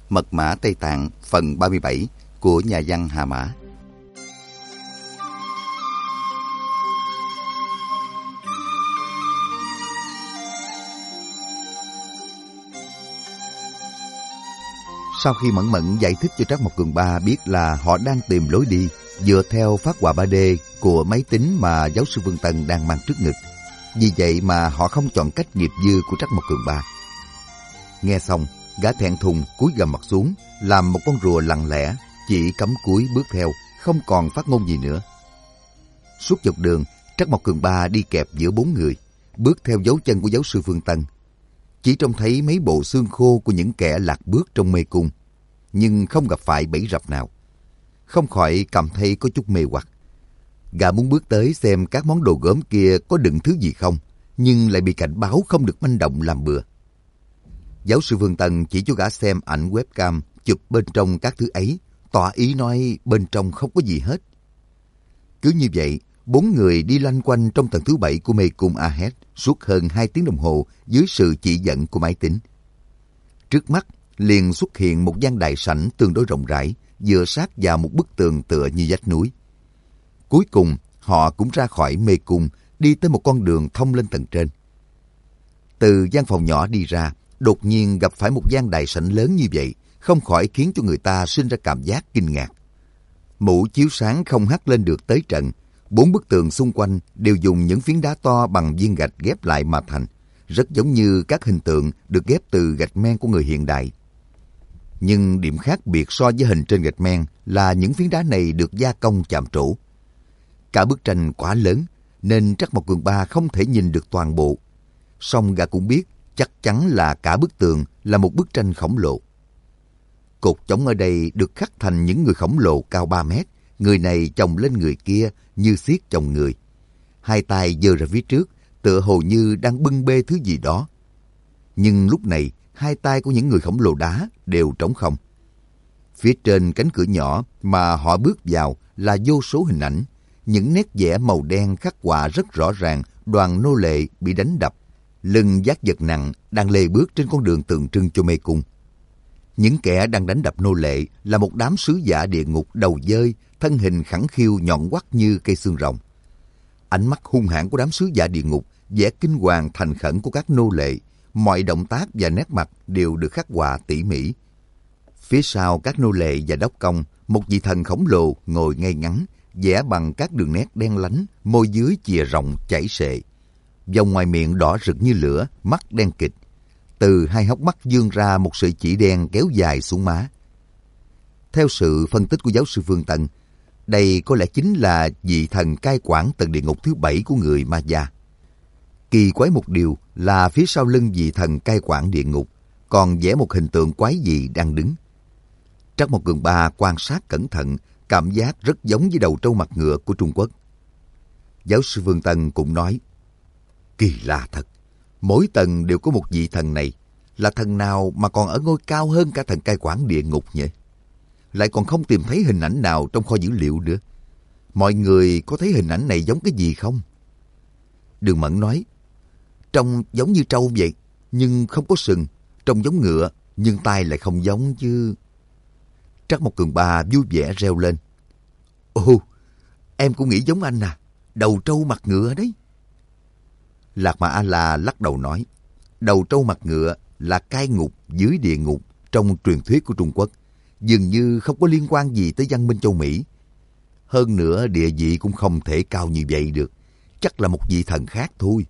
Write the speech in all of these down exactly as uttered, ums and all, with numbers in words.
Mật mã Tây Tạng phần ba mươi bảy của nhà văn Hà Mã. Sau khi Mẫn Mẫn giải thích cho Trắc Mộc Cường Ba biết là họ đang tìm lối đi dựa theo phát họa ba D của máy tính mà giáo sư Vương Tân đang mang trước ngực, vì vậy mà họ không chọn cách nghiệp dư của Trắc Mộc Cường Ba. Nghe xong, gã thẹn thùng cúi gằm mặt xuống, làm một con rùa lặng lẽ, chỉ cắm cúi bước theo, không còn phát ngôn gì nữa. Suốt dọc đường, Trắc Mộc Cường Ba đi kẹp giữa bốn người, bước theo dấu chân của giáo sư Vương Tân. Chỉ trông thấy mấy bộ xương khô của những kẻ lạc bước trong mê cung, nhưng không gặp phải bẫy rập nào. Không khỏi cảm thấy có chút mê hoặc. Gã muốn bước tới xem các món đồ gốm kia có đựng thứ gì không, nhưng lại bị cảnh báo không được manh động làm bừa. Giáo sư Vương Tân chỉ cho gã xem ảnh webcam chụp bên trong các thứ ấy, tỏ ý nói bên trong không có gì hết. Cứ như vậy, bốn người đi loanh quanh trong tầng thứ bảy của mê cung Ahed suốt hơn hai tiếng đồng hồ dưới sự chỉ dẫn của máy tính. Trước mắt liền xuất hiện một gian đại sảnh tương đối rộng rãi, dựa sát vào một bức tường tựa như vách núi. Cuối cùng, họ cũng ra khỏi mê cung, đi tới một con đường thông lên tầng trên. Từ gian phòng nhỏ đi ra, đột nhiên gặp phải một gian đại sảnh lớn như vậy, không khỏi khiến cho người ta sinh ra cảm giác kinh ngạc. Mũ chiếu sáng không hắt lên được tới trận, bốn bức tường xung quanh đều dùng những phiến đá to bằng viên gạch ghép lại mà thành, rất giống như các hình tượng được ghép từ gạch men của người hiện đại. Nhưng điểm khác biệt so với hình trên gạch men là những phiến đá này được gia công chạm trổ. Cả bức tranh quá lớn nên Trắc Mộc Cường Ba không thể nhìn được toàn bộ. Song gã cũng biết chắc chắn là cả bức tường là một bức tranh khổng lồ. Cột chống ở đây được khắc thành những người khổng lồ cao ba mét, người này chồng lên người kia như xiết chồng người. Hai tay giơ ra phía trước, tựa hồ như đang bưng bê thứ gì đó. Nhưng lúc này, hai tay của những người khổng lồ đá đều trống không. Phía trên cánh cửa nhỏ mà họ bước vào là vô số hình ảnh, những nét vẽ màu đen khắc họa rất rõ ràng đoàn nô lệ bị đánh đập, lưng vác vật nặng đang lê bước trên con đường tượng trưng cho mê cung. Những kẻ đang đánh đập nô lệ là một đám sứ giả địa ngục đầu dơi, thân hình khẳng khiu nhọn quắt như cây xương rồng. Ánh mắt hung hãn của đám sứ giả địa ngục, vẻ kinh hoàng thành khẩn của các nô lệ, mọi động tác và nét mặt đều được khắc họa tỉ mỉ. Phía sau các nô lệ và đốc công, một vị thần khổng lồ ngồi ngay ngắn, vẽ bằng các đường nét đen lánh, môi dưới chìa rộng chảy xệ. Vòng ngoài miệng đỏ rực như lửa, mắt đen kịt. Từ hai hốc mắt vươn ra một sợi chỉ đen kéo dài xuống má. Theo sự phân tích của giáo sư Vương Tân, đây có lẽ chính là vị thần cai quản tầng địa ngục thứ bảy của người Maya. Kỳ quái một điều là phía sau lưng vị thần cai quản địa ngục còn vẽ một hình tượng quái dị đang đứng. Trắc Mộc Cường Ba quan sát cẩn thận, cảm giác rất giống với đầu trâu mặt ngựa của Trung Quốc. Giáo sư Vương Tân cũng nói, kỳ lạ thật, mỗi tầng đều có một vị thần này, là thần nào mà còn ở ngôi cao hơn cả thần cai quản địa ngục nhỉ? Lại còn không tìm thấy hình ảnh nào trong kho dữ liệu nữa. Mọi người có thấy hình ảnh này giống cái gì không? Đường Mẫn nói, trông giống như trâu vậy, nhưng không có sừng, trông giống ngựa, nhưng tai lại không giống chứ. Trắc Mộc Cường Ba vui vẻ reo lên, ồ, em cũng nghĩ giống anh à, đầu trâu mặt ngựa đấy. Lạc Mà A-la lắc đầu nói, đầu trâu mặt ngựa là cai ngục dưới địa ngục trong truyền thuyết của Trung Quốc, dường như không có liên quan gì tới văn minh châu Mỹ. Hơn nữa địa vị cũng không thể cao như vậy được, chắc là một vị thần khác thôi.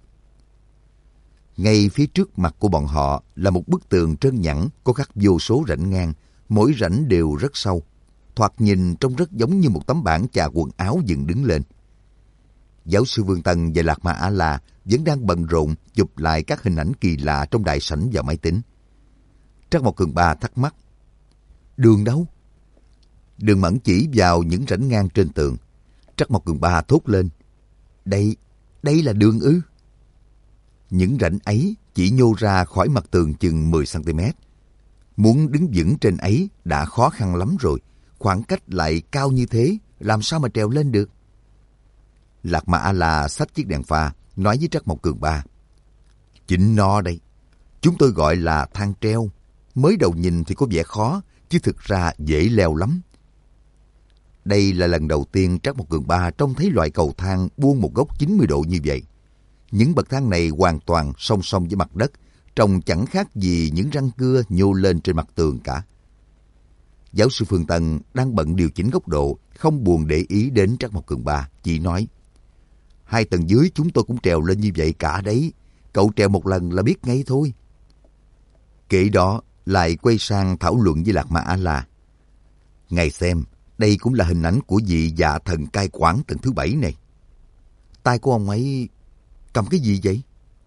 Ngay phía trước mặt của bọn họ là một bức tường trơn nhẵn có khắc vô số rãnh ngang, mỗi rãnh đều rất sâu, thoạt nhìn trông rất giống như một tấm bảng chà quần áo dựng đứng lên. Giáo sư Vương Tân và Lạc Mà A-la vẫn đang bận rộn chụp lại các hình ảnh kỳ lạ trong đại sảnh vào máy tính. Trắc Mộc Cường Ba thắc mắc, đường đâu? Đường Mẫn chỉ vào những rãnh ngang trên tường. Trắc Mộc Cường Ba thốt lên, đây, đây là đường ư? Những rãnh ấy chỉ nhô ra khỏi mặt tường chừng mười xăng ti mét. Muốn đứng vững trên ấy đã khó khăn lắm rồi, khoảng cách lại cao như thế, làm sao mà trèo lên được? Lạc Mà A-la xách chiếc đèn pha, nói với Trắc Mộc Cường Ba, chính nó đây, chúng tôi gọi là thang treo. Mới đầu nhìn thì có vẻ khó, chứ thực ra dễ leo lắm. Đây là lần đầu tiên Trác Mộc Cường Ba trông thấy loại cầu thang buông một góc chín mươi độ như vậy. Những bậc thang này hoàn toàn song song với mặt đất, trông chẳng khác gì những răng cưa nhô lên trên mặt tường cả. Giáo sư Phương Tân đang bận điều chỉnh góc độ, không buồn để ý đến Trác Mộc Cường Ba, chỉ nói: hai tầng dưới chúng tôi cũng trèo lên như vậy cả đấy, cậu trèo một lần là biết ngay thôi. Kể đó lại quay sang thảo luận với Lạc Ma A-la. Ngài xem, đây cũng là hình ảnh của vị dạ thần cai quản tầng thứ bảy này. Tay của ông ấy cầm cái gì vậy?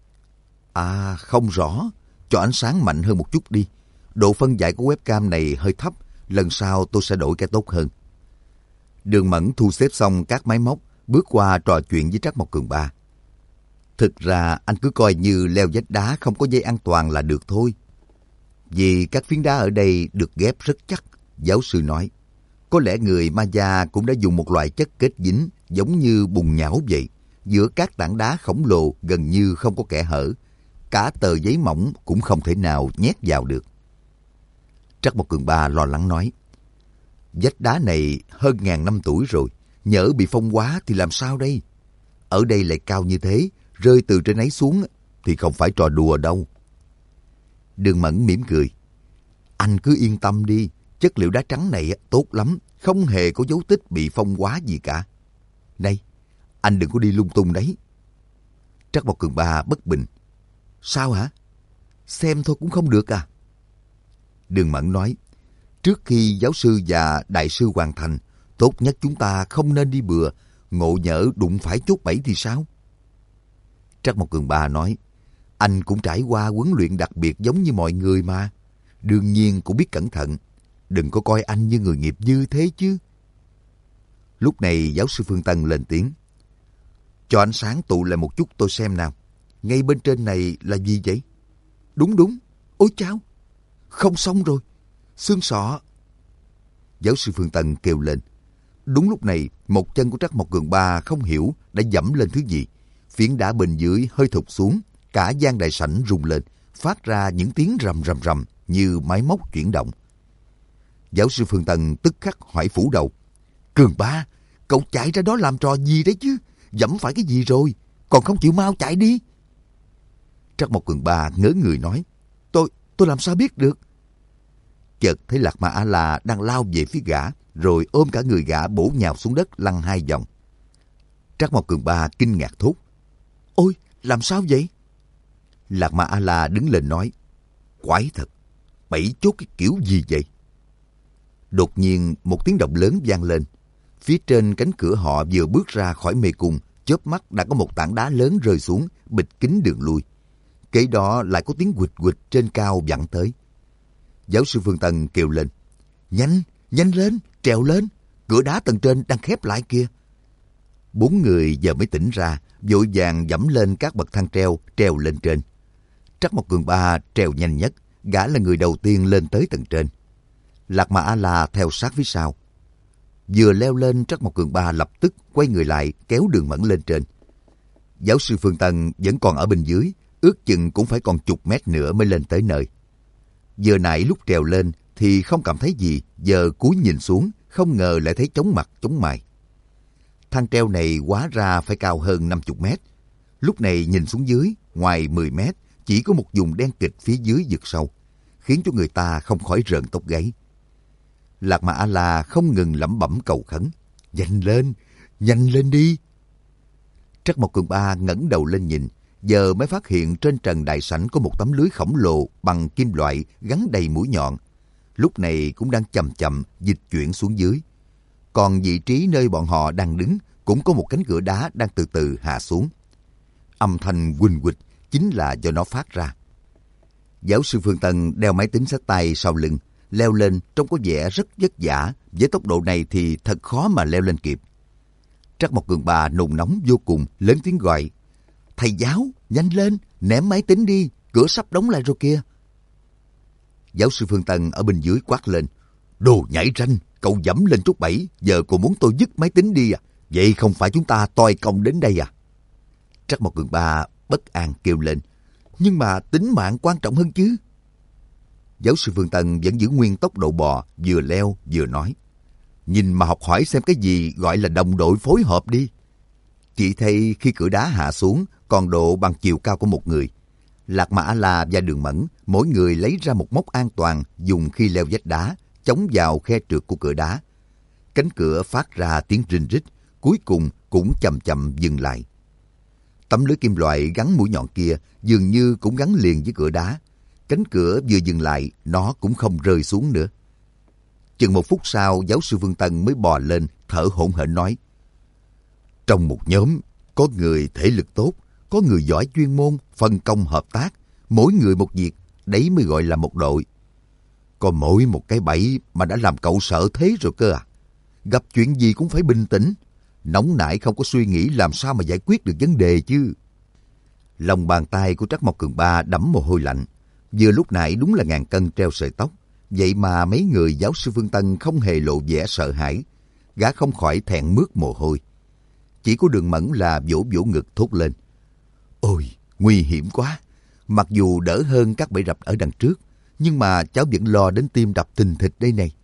À, không rõ. Cho ánh sáng mạnh hơn một chút đi. Độ phân giải của webcam này hơi thấp. Lần sau tôi sẽ đổi cái tốt hơn. Đường Mẫn thu xếp xong các máy móc, bước qua trò chuyện với Trác Mộc Cường Ba. Thực ra anh cứ coi như leo vách đá không có dây an toàn là được thôi. Vì các phiến đá ở đây được ghép rất chắc, giáo sư nói. Có lẽ người Maya cũng đã dùng một loại chất kết dính giống như bùn nhão vậy. Giữa các tảng đá khổng lồ gần như không có kẽ hở. Cả tờ giấy mỏng cũng không thể nào nhét vào được. Trác Mộc Cường Ba lo lắng nói. Vách đá này hơn ngàn năm tuổi rồi. Nhỡ bị phong hóa thì làm sao đây? Ở đây lại cao như thế, rơi từ trên ấy xuống thì không phải trò đùa đâu. Đường Mẫn mỉm cười. Anh cứ yên tâm đi. Chất liệu đá trắng này tốt lắm. Không hề có dấu tích bị phong hóa gì cả. Này, anh đừng có đi lung tung đấy. Trác Mộc Cường Ba bất bình. Sao hả? Xem thôi cũng không được à? Đường Mẫn nói. Trước khi giáo sư và đại sư hoàn thành, tốt nhất chúng ta không nên đi bừa. Ngộ nhỡ đụng phải chốt bẫy thì sao? Trác Mộc Cường Ba nói. Anh cũng trải qua huấn luyện đặc biệt giống như mọi người mà. Đương nhiên cũng biết cẩn thận. Đừng có coi anh như người nghiệp dư thế chứ. Lúc này giáo sư Phương Tân lên tiếng. Cho ánh sáng tụ lại một chút tôi xem nào. Ngay bên trên này là gì vậy? Đúng đúng. Ôi chao. Không xong rồi. Xương sọ. Giáo sư Phương Tân kêu lên. Đúng lúc này, một chân của Trác Mộc Cường Ba không hiểu đã dẫm lên thứ gì. Phiến đá bên dưới hơi thụt xuống. Cả gian đại sảnh rung lên, phát ra những tiếng rầm rầm rầm như máy móc chuyển động. Giáo sư Phương Tân tức khắc hỏi phủ đầu. Cường Ba, cậu chạy ra đó làm trò gì đấy chứ? Dẫm phải cái gì rồi? Còn không chịu mau chạy đi. Trác Mộc Cường Ba ngớ người nói. Tôi, tôi làm sao biết được? Chợt thấy Lạc Ma A-la đang lao về phía gã, rồi ôm cả người gã bổ nhào xuống đất lăn hai vòng. Trác Mộc Cường Ba kinh ngạc thốt. Ôi, làm sao vậy? Lạc Ma A-la đứng lên nói. Quái thật, bảy chốt cái kiểu gì vậy? Đột nhiên một tiếng động lớn vang lên. Phía trên cánh cửa họ vừa bước ra khỏi mê cung, chớp mắt đã có một tảng đá lớn rơi xuống, bịt kín đường lui. Kế đó lại có tiếng quịch quịch trên cao vẳng tới. Giáo sư Phương Tân kêu lên. Nhanh, nhanh lên, trèo lên, cửa đá tầng trên đang khép lại kìa. Bốn người giờ mới tỉnh ra, vội vàng dẫm lên các bậc thang treo, trèo lên trên. Trác Mộc Cường Ba trèo nhanh nhất, gã là người đầu tiên lên tới tầng trên. Lạc Ma A-la theo sát phía sau. Vừa leo lên, Trác Mộc Cường Ba lập tức quay người lại kéo Đường Mẫn lên trên. Giáo sư Phương Tân vẫn còn ở bên dưới, ước chừng cũng phải còn chục mét nữa mới lên tới nơi. Vừa nãy lúc trèo lên thì không cảm thấy gì, giờ cúi nhìn xuống, không ngờ lại thấy chóng mặt chóng mày. Thang treo này hóa ra phải cao hơn năm mươi mét. Lúc này nhìn xuống dưới, ngoài mười mét, chỉ có một vùng đen kịt phía dưới vực sâu, khiến cho người ta không khỏi rợn tóc gáy. Lạc Ma A-la không ngừng lẩm bẩm cầu khấn. Nhanh lên, nhanh lên đi. Trác Mộc Cường Ba ngẩng đầu lên nhìn, giờ mới phát hiện trên trần đại sảnh có một tấm lưới khổng lồ bằng kim loại gắn đầy mũi nhọn. Lúc này cũng đang chậm chậm dịch chuyển xuống dưới. Còn vị trí nơi bọn họ đang đứng cũng có một cánh cửa đá đang từ từ hạ xuống. Âm thanh huỳnh huỳnh chính là do nó phát ra. Giáo sư Phương Tân đeo máy tính xách tay sau lưng, leo lên trông có vẻ rất vất vả. Với tốc độ này thì thật khó mà leo lên kịp. Trác Mộc Cường Ba nôn nóng vô cùng, lớn tiếng gọi. Thầy giáo, nhanh lên, ném máy tính đi, cửa sắp đóng lại rồi kia. Giáo sư Phương Tân ở bên dưới quát lên. Đồ nhảy ranh, cậu dẫm lên chốt bẫy, giờ cô muốn tôi dứt máy tính đi à? Vậy không phải chúng ta toi công đến đây à? Trác Mộc Cường Ba bất an kêu lên. Nhưng mà tính mạng quan trọng hơn chứ. giáo sư Phương Tân vẫn giữ nguyên tốc độ bò, vừa leo vừa nói. Nhìn mà học hỏi xem cái gì gọi là đồng đội phối hợp đi. Chỉ thấy khi cửa đá hạ xuống còn độ bằng chiều cao của một người. Lạc Mà A-la và Đường Mẫn mỗi người lấy ra một móc an toàn dùng khi leo vách đá, chống vào khe trượt của cửa đá. Cánh cửa phát ra tiếng rinh rít, cuối cùng cũng chậm chậm dừng lại. Tấm lưới kim loại gắn mũi nhọn kia dường như cũng gắn liền với cửa đá. Cánh cửa vừa dừng lại, nó cũng không rơi xuống nữa. Chừng một phút sau, giáo sư Phương Tân mới bò lên, thở hổn hển nói. Trong một nhóm, có người thể lực tốt, có người giỏi chuyên môn, phân công hợp tác, mỗi người một việc, đấy mới gọi là một đội. Còn mỗi một cái bẫy mà đã làm cậu sợ thế rồi cơ à. Gặp chuyện gì cũng phải bình tĩnh, nóng nảy không có suy nghĩ làm sao mà giải quyết được vấn đề chứ. Lòng bàn tay của Trắc Mộc Cường Ba đẫm mồ hôi lạnh. Vừa lúc nãy đúng là ngàn cân treo sợi tóc. Vậy mà mấy người giáo sư Phương Tân không hề lộ vẻ sợ hãi. Gã không khỏi thẹn mướt mồ hôi. Chỉ có Đường Mẫn là vỗ vỗ ngực thốt lên. Ôi, nguy hiểm quá. Mặc dù đỡ hơn các bẫy rập ở đằng trước, nhưng mà cháu vẫn lo đến tim đập thình thịch đây này.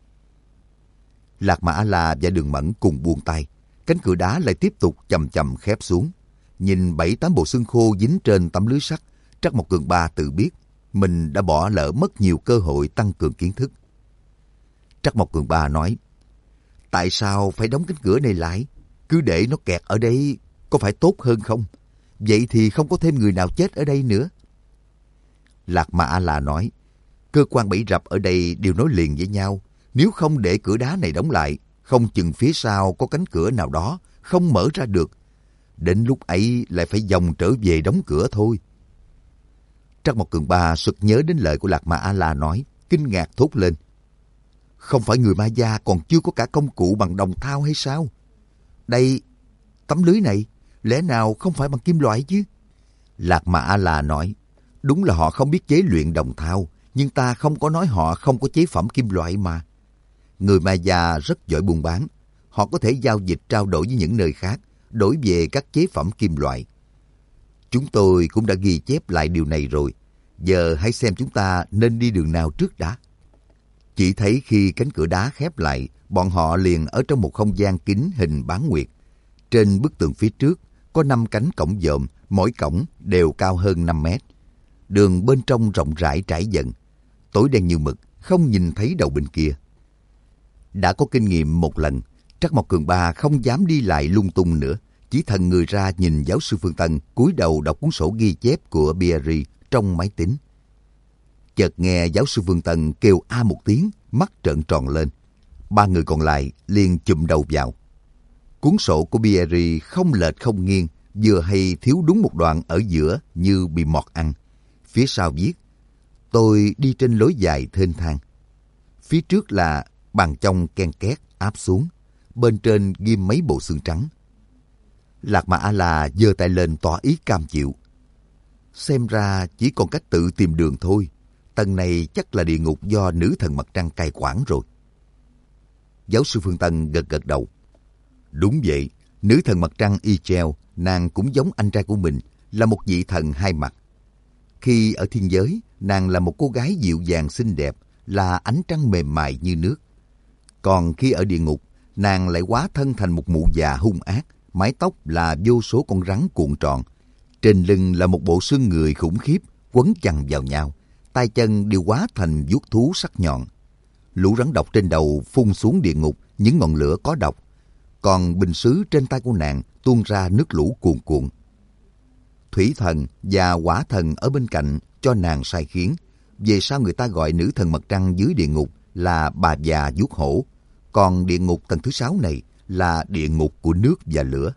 Lạc Mà A-la và Đường Mẫn cùng buông tay. Cánh cửa đá lại tiếp tục chậm chậm khép xuống. Nhìn bảy tám bộ xương khô dính trên tấm lưới sắt, Trắc Mộc Cường Ba tự biết mình đã bỏ lỡ mất nhiều cơ hội tăng cường kiến thức. Trắc Mộc Cường Ba nói, tại sao phải đóng cánh cửa này lại? Cứ để nó kẹt ở đây có phải tốt hơn không? Vậy thì không có thêm người nào chết ở đây nữa. Lạc Mà A-la nói, cơ quan bẫy rập ở đây đều nối liền với nhau. Nếu không để cửa đá này đóng lại, không chừng phía sau có cánh cửa nào đó không mở ra được. Đến lúc ấy lại phải vòng trở về đóng cửa thôi. Trắc Mộc Cường Ba sực nhớ đến lời của Lạc Mà A-la nói, kinh ngạc thốt lên. Không phải người Ma Gia còn chưa có cả công cụ bằng đồng thau hay sao? Đây, tấm lưới này, lẽ nào không phải bằng kim loại chứ? Lạc Mà A-la nói, đúng là họ không biết chế luyện đồng thau, nhưng ta không có nói họ không có chế phẩm kim loại mà. Người Ma Gia rất giỏi buôn bán, họ có thể giao dịch trao đổi với những nơi khác, đổi về các chế phẩm kim loại. Chúng tôi cũng đã ghi chép lại điều này rồi, giờ hãy xem chúng ta nên đi đường nào trước đã. Chỉ thấy khi cánh cửa đá khép lại, bọn họ liền ở trong một không gian kín hình bán nguyệt. Trên bức tường phía trước có năm cánh cổng dòm, mỗi cổng đều cao hơn năm mét. Đường bên trong rộng rãi trải dần, tối đen như mực, không nhìn thấy đầu bên kia. Đã có kinh nghiệm một lần, Trắc Mộc Cường Ba không dám đi lại lung tung nữa, chỉ thần người ra nhìn giáo sư Phương Tân cúi đầu đọc cuốn sổ ghi chép của Pierre trong máy tính. Chợt nghe giáo sư Phương Tân kêu a một tiếng, mắt trợn tròn lên. Ba người còn lại liền chụm đầu vào. Cuốn sổ của Pierre không lệch không nghiêng, vừa hay thiếu đúng một đoạn ở giữa như bị mọt ăn. Phía sau viết, tôi đi trên lối dài thênh thang. Phía trước là bàn trong ken két áp xuống, bên trên ghim mấy bộ xương trắng. Lạc Mà A-la giơ tay lên tỏ ý cam chịu. Xem ra chỉ còn cách tự tìm đường thôi. Tầng này chắc là địa ngục do nữ thần mặt trăng cai quản rồi. Giáo sư Phương Tân gật gật đầu. Đúng vậy, nữ thần mặt trăng Echel, nàng cũng giống anh trai của mình, là một vị thần hai mặt. Khi ở thiên giới, nàng là một cô gái dịu dàng xinh đẹp, là ánh trăng mềm mại như nước. Còn khi ở địa ngục, nàng lại hóa thân thành một mụ già hung ác, mái tóc là vô số con rắn cuộn tròn. Trên lưng là một bộ xương người khủng khiếp, quấn chằng vào nhau. Tay chân đều hóa thành vuốt thú sắc nhọn. Lũ rắn độc trên đầu phun xuống địa ngục những ngọn lửa có độc. Còn bình sứ trên tay của nàng tuôn ra nước lũ cuồn cuộn. Thủy thần và hỏa thần ở bên cạnh cho nàng sai khiến. Về sau người ta gọi nữ thần mặt trăng dưới địa ngục là bà già vuốt hổ. Còn địa ngục tầng thứ sáu này là địa ngục của nước và lửa.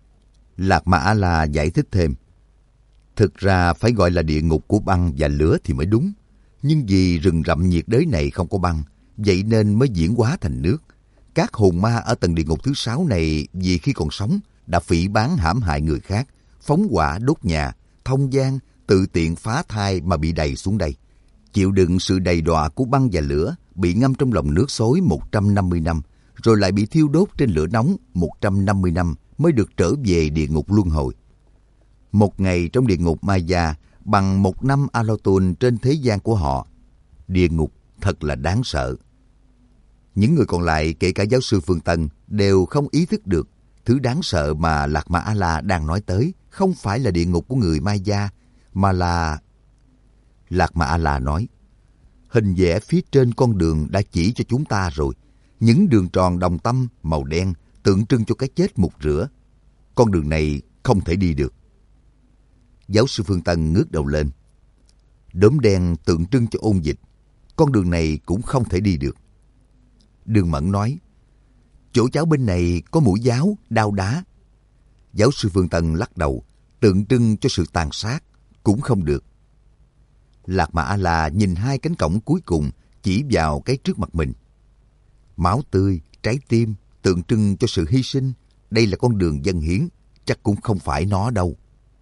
Lạc Mà A-la giải thích thêm. Thực ra phải gọi là địa ngục của băng và lửa thì mới đúng. Nhưng vì rừng rậm nhiệt đới này không có băng, vậy nên mới diễn hóa thành nước. Các hồn ma ở tầng địa ngục thứ sáu này vì khi còn sống đã phỉ báng hãm hại người khác, phóng hỏa đốt nhà, thông gian, tự tiện phá thai mà bị đầy xuống đây. Chịu đựng sự đầy đọa của băng và lửa, bị ngâm trong lòng nước xối một trăm năm mươi năm, rồi lại bị thiêu đốt trên lửa nóng một trăm năm mươi năm mới được trở về địa ngục luân hồi. Một ngày trong địa ngục Maya bằng một năm Alotun trên thế gian của họ. Địa ngục thật là đáng sợ. Những người còn lại, kể cả giáo sư Phương Tân, đều không ý thức được thứ đáng sợ mà Lạc Ma A-la đang nói tới không phải là địa ngục của người Maya, mà là... Lạc Ma A-la nói, hình vẽ phía trên con đường đã chỉ cho chúng ta rồi. Những đường tròn đồng tâm màu đen tượng trưng cho cái chết mục rửa. Con đường này không thể đi được. Giáo sư Phương Tân ngước đầu lên. Đốm đen tượng trưng cho ôn dịch. Con đường này cũng không thể đi được. Đường Mẫn nói, chỗ cháu bên này có mũi giáo, đao đá. Giáo sư Phương Tân lắc đầu, tượng trưng cho sự tàn sát, cũng không được. Lạc Ma A-la nhìn hai cánh cổng cuối cùng, chỉ vào cái trước mặt mình. Máu tươi, trái tim, tượng trưng cho sự hy sinh. Đây là con đường dâng hiến, chắc cũng không phải nó đâu.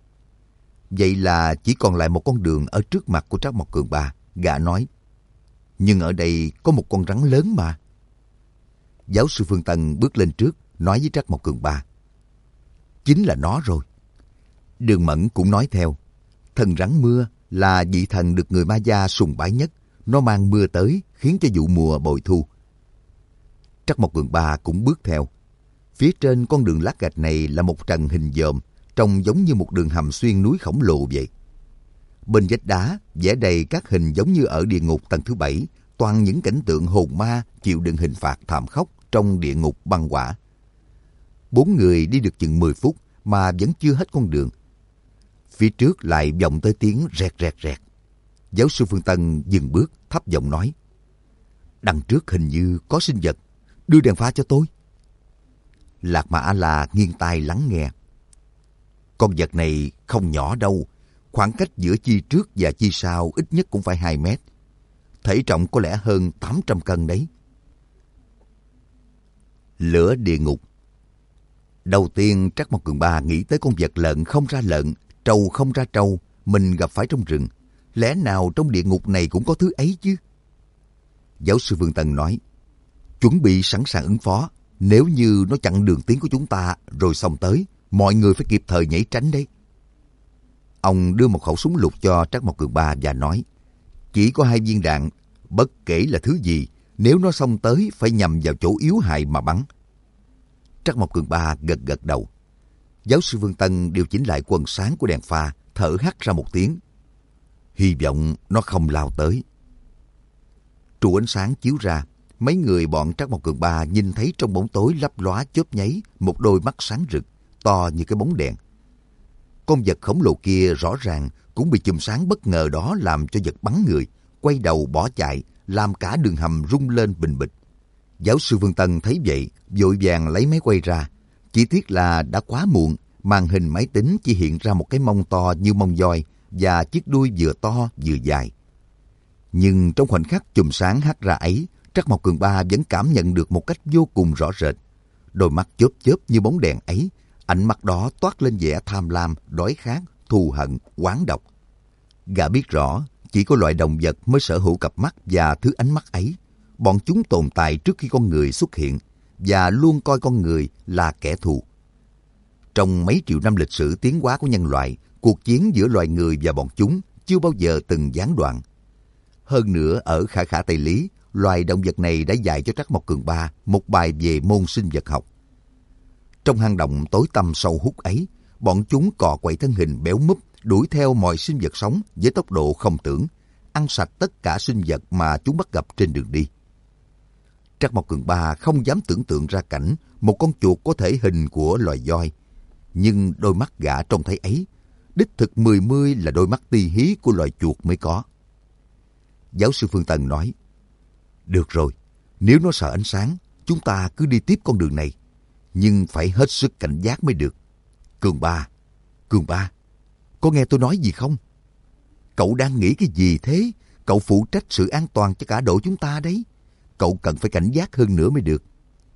Vậy là chỉ còn lại một con đường ở trước mặt của Trác Mộc Cường Ba. Gã nói, nhưng ở đây có một con rắn lớn mà. Giáo sư Phương Tân bước lên trước, nói với Trác Mộc Cường Ba, chính là nó rồi. Đường Mẫn cũng nói theo, thần rắn mưa là vị thần được người Maya sùng bái nhất. Nó mang mưa tới, khiến cho vụ mùa bội thu. Trác Mộc Cường Ba cũng bước theo. Phía trên con đường lát gạch này là một trần hình dòm, trông giống như một đường hầm xuyên núi khổng lồ vậy. Bên vách đá vẽ đầy các hình giống như ở địa ngục tầng thứ bảy, toàn những cảnh tượng hồn ma chịu đựng hình phạt thảm khốc trong địa ngục băng hỏa. Bốn người đi được chừng mười phút mà vẫn chưa hết con đường. Phía trước lại vọng tới tiếng rẹt rẹt rẹt. Giáo sư Phương Tân dừng bước, thấp giọng nói, đằng trước hình như có sinh vật, đưa đèn pha cho tôi. Lạc Ma A-la nghiêng tai lắng nghe. Con vật này không nhỏ đâu, khoảng cách giữa chi trước và chi sau ít nhất cũng phải hai mét. Thể trọng có lẽ hơn tám trăm cân đấy. Lửa địa ngục. Đầu tiên Trác Mộc Cường Ba nghĩ tới con vật lợn không ra lợn, trâu không ra trâu, mình gặp phải trong rừng. Lẽ nào trong địa ngục này cũng có thứ ấy chứ? Giáo sư Phương Tân nói, chuẩn bị sẵn sàng ứng phó. Nếu như nó chặn đường tiến của chúng ta rồi xông tới, mọi người phải kịp thời nhảy tránh đấy. Ông đưa một khẩu súng lục cho Trác Mộc Cường Ba và nói, chỉ có hai viên đạn, bất kể là thứ gì, nếu nó xông tới phải nhằm vào chỗ yếu hại mà bắn. Trác Mộc Cường Ba gật gật đầu. Giáo sư Phương Tân điều chỉnh lại quần sáng của đèn pha, thở hắt ra một tiếng. Hy vọng nó không lao tới. Trụ ánh sáng chiếu ra, mấy người bọn Trác Mộc Cường Ba nhìn thấy trong bóng tối lấp lóa chớp nháy một đôi mắt sáng rực, to như cái bóng đèn. Con vật khổng lồ kia rõ ràng cũng bị chùm sáng bất ngờ đó làm cho giật bắn người, quay đầu bỏ chạy, làm cả đường hầm rung lên bình bịch. Giáo sư Phương Tân thấy vậy, vội vàng lấy máy quay ra. Chỉ tiếc là đã quá muộn, màn hình máy tính chỉ hiện ra một cái mông to như mông voi và chiếc đuôi vừa to vừa dài. Nhưng trong khoảnh khắc chùm sáng hắt ra ấy, Trác Mộc Cường Ba vẫn cảm nhận được một cách vô cùng rõ rệt. Đôi mắt chớp chớp như bóng đèn ấy, ánh mắt đó toát lên vẻ tham lam, đói khát, thù hận, oán độc. Gã biết rõ, chỉ có loài động vật mới sở hữu cặp mắt và thứ ánh mắt ấy. Bọn chúng tồn tại trước khi con người xuất hiện và luôn coi con người là kẻ thù. Trong mấy triệu năm lịch sử tiến hóa của nhân loại, cuộc chiến giữa loài người và bọn chúng chưa bao giờ từng gián đoạn. Hơn nữa, ở Khả Khả Tây Lý, loài động vật này đã dạy cho Trác Mộc Cường Ba một bài về môn sinh vật học. Trong hang động tối tăm sâu hút ấy, bọn chúng cò quậy thân hình béo múp, đuổi theo mọi sinh vật sống với tốc độ không tưởng, ăn sạch tất cả sinh vật mà chúng bắt gặp trên đường đi. Trác Mộc Cường Ba không dám tưởng tượng ra cảnh một con chuột có thể hình của loài voi, nhưng đôi mắt gã trông thấy ấy, đích thực mười mươi là đôi mắt ti hí của loài chuột mới có. Giáo sư Phương Tân nói, được rồi, nếu nó sợ ánh sáng, chúng ta cứ đi tiếp con đường này, nhưng phải hết sức cảnh giác mới được. Cường Ba, Cường Ba, có nghe tôi nói gì không? Cậu đang nghĩ cái gì thế? Cậu phụ trách sự an toàn cho cả đội chúng ta đấy. Cậu cần phải cảnh giác hơn nữa mới được.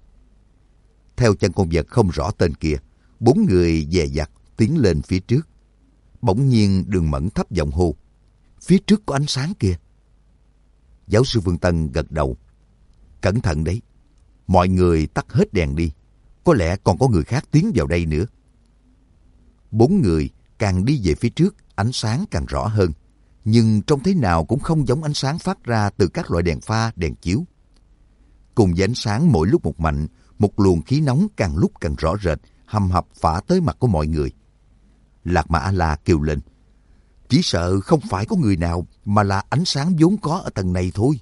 Theo chân con vật không rõ tên kia, bốn người dè dặt tiến lên phía trước. Bỗng nhiên Đường Mẫn thấp giọng hô, phía trước có ánh sáng kìa. Giáo sư Phương Tân gật đầu. Cẩn thận đấy, mọi người tắt hết đèn đi, có lẽ còn có người khác tiến vào đây nữa. Bốn người càng đi về phía trước, ánh sáng càng rõ hơn. nhưng trông thế nào cũng không giống ánh sáng phát ra từ các loại đèn pha, đèn chiếu. Cùng với ánh sáng mỗi lúc một mạnh, một luồng khí nóng càng lúc càng rõ rệt, hầm hập phả tới mặt của mọi người. Lạc Ma A-la kêu lên, chỉ sợ không phải có người nào mà là ánh sáng vốn có ở tầng này thôi.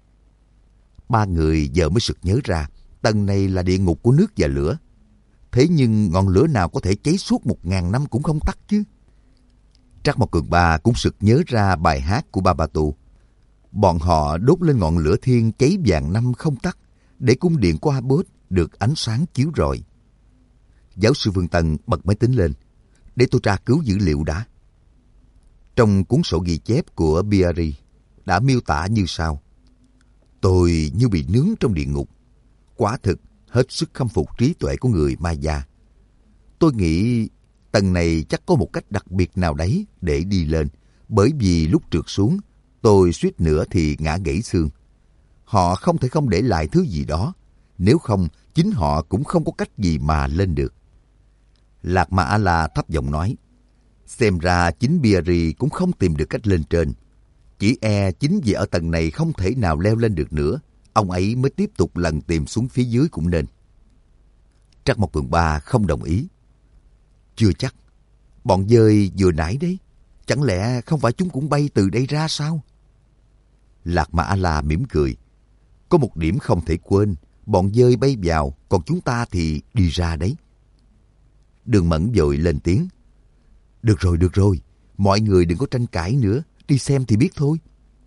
Ba người giờ mới sực nhớ ra, tầng này là địa ngục của nước và lửa. Thế nhưng ngọn lửa nào có thể cháy suốt một ngàn năm cũng không tắt chứ? Trắc Mộc Cường Ba cũng sực nhớ ra bài hát của Ba Ba Tu. Bọn họ đốt lên ngọn lửa thiên cháy vạn năm không tắt, để cung điện của A-Bốt được ánh sáng chiếu rọi. Giáo sư Vương Tân bật máy tính lên, để tôi tra cứu dữ liệu đã. Trong cuốn sổ ghi chép của Biari đã miêu tả như sau. Tôi như bị nướng trong địa ngục. Quả thực hết sức khâm phục trí tuệ của người Maya. Tôi nghĩ tầng này chắc có một cách đặc biệt nào đấy để đi lên, bởi vì lúc trượt xuống, tôi suýt nữa thì ngã gãy xương. Họ không thể không để lại thứ gì đó, nếu không chính họ cũng không có cách gì mà lên được. Lạc Ma A-la thấp giọng nói, xem ra chính Biari cũng không tìm được cách lên trên. Chỉ e chính vì ở tầng này không thể nào leo lên được nữa, ông ấy mới tiếp tục lần tìm xuống phía dưới cũng nên. Trắc Mộc Cường Ba không đồng ý. Chưa chắc. Bọn dơi vừa nãy đấy, chẳng lẽ không phải chúng cũng bay từ đây ra sao? Lạc Ma A-la mỉm cười. Có một điểm không thể quên, bọn dơi bay vào, còn chúng ta thì đi ra đấy. Đường Mẫn vội lên tiếng. Được rồi, được rồi, mọi người đừng có tranh cãi nữa, đi xem thì biết thôi.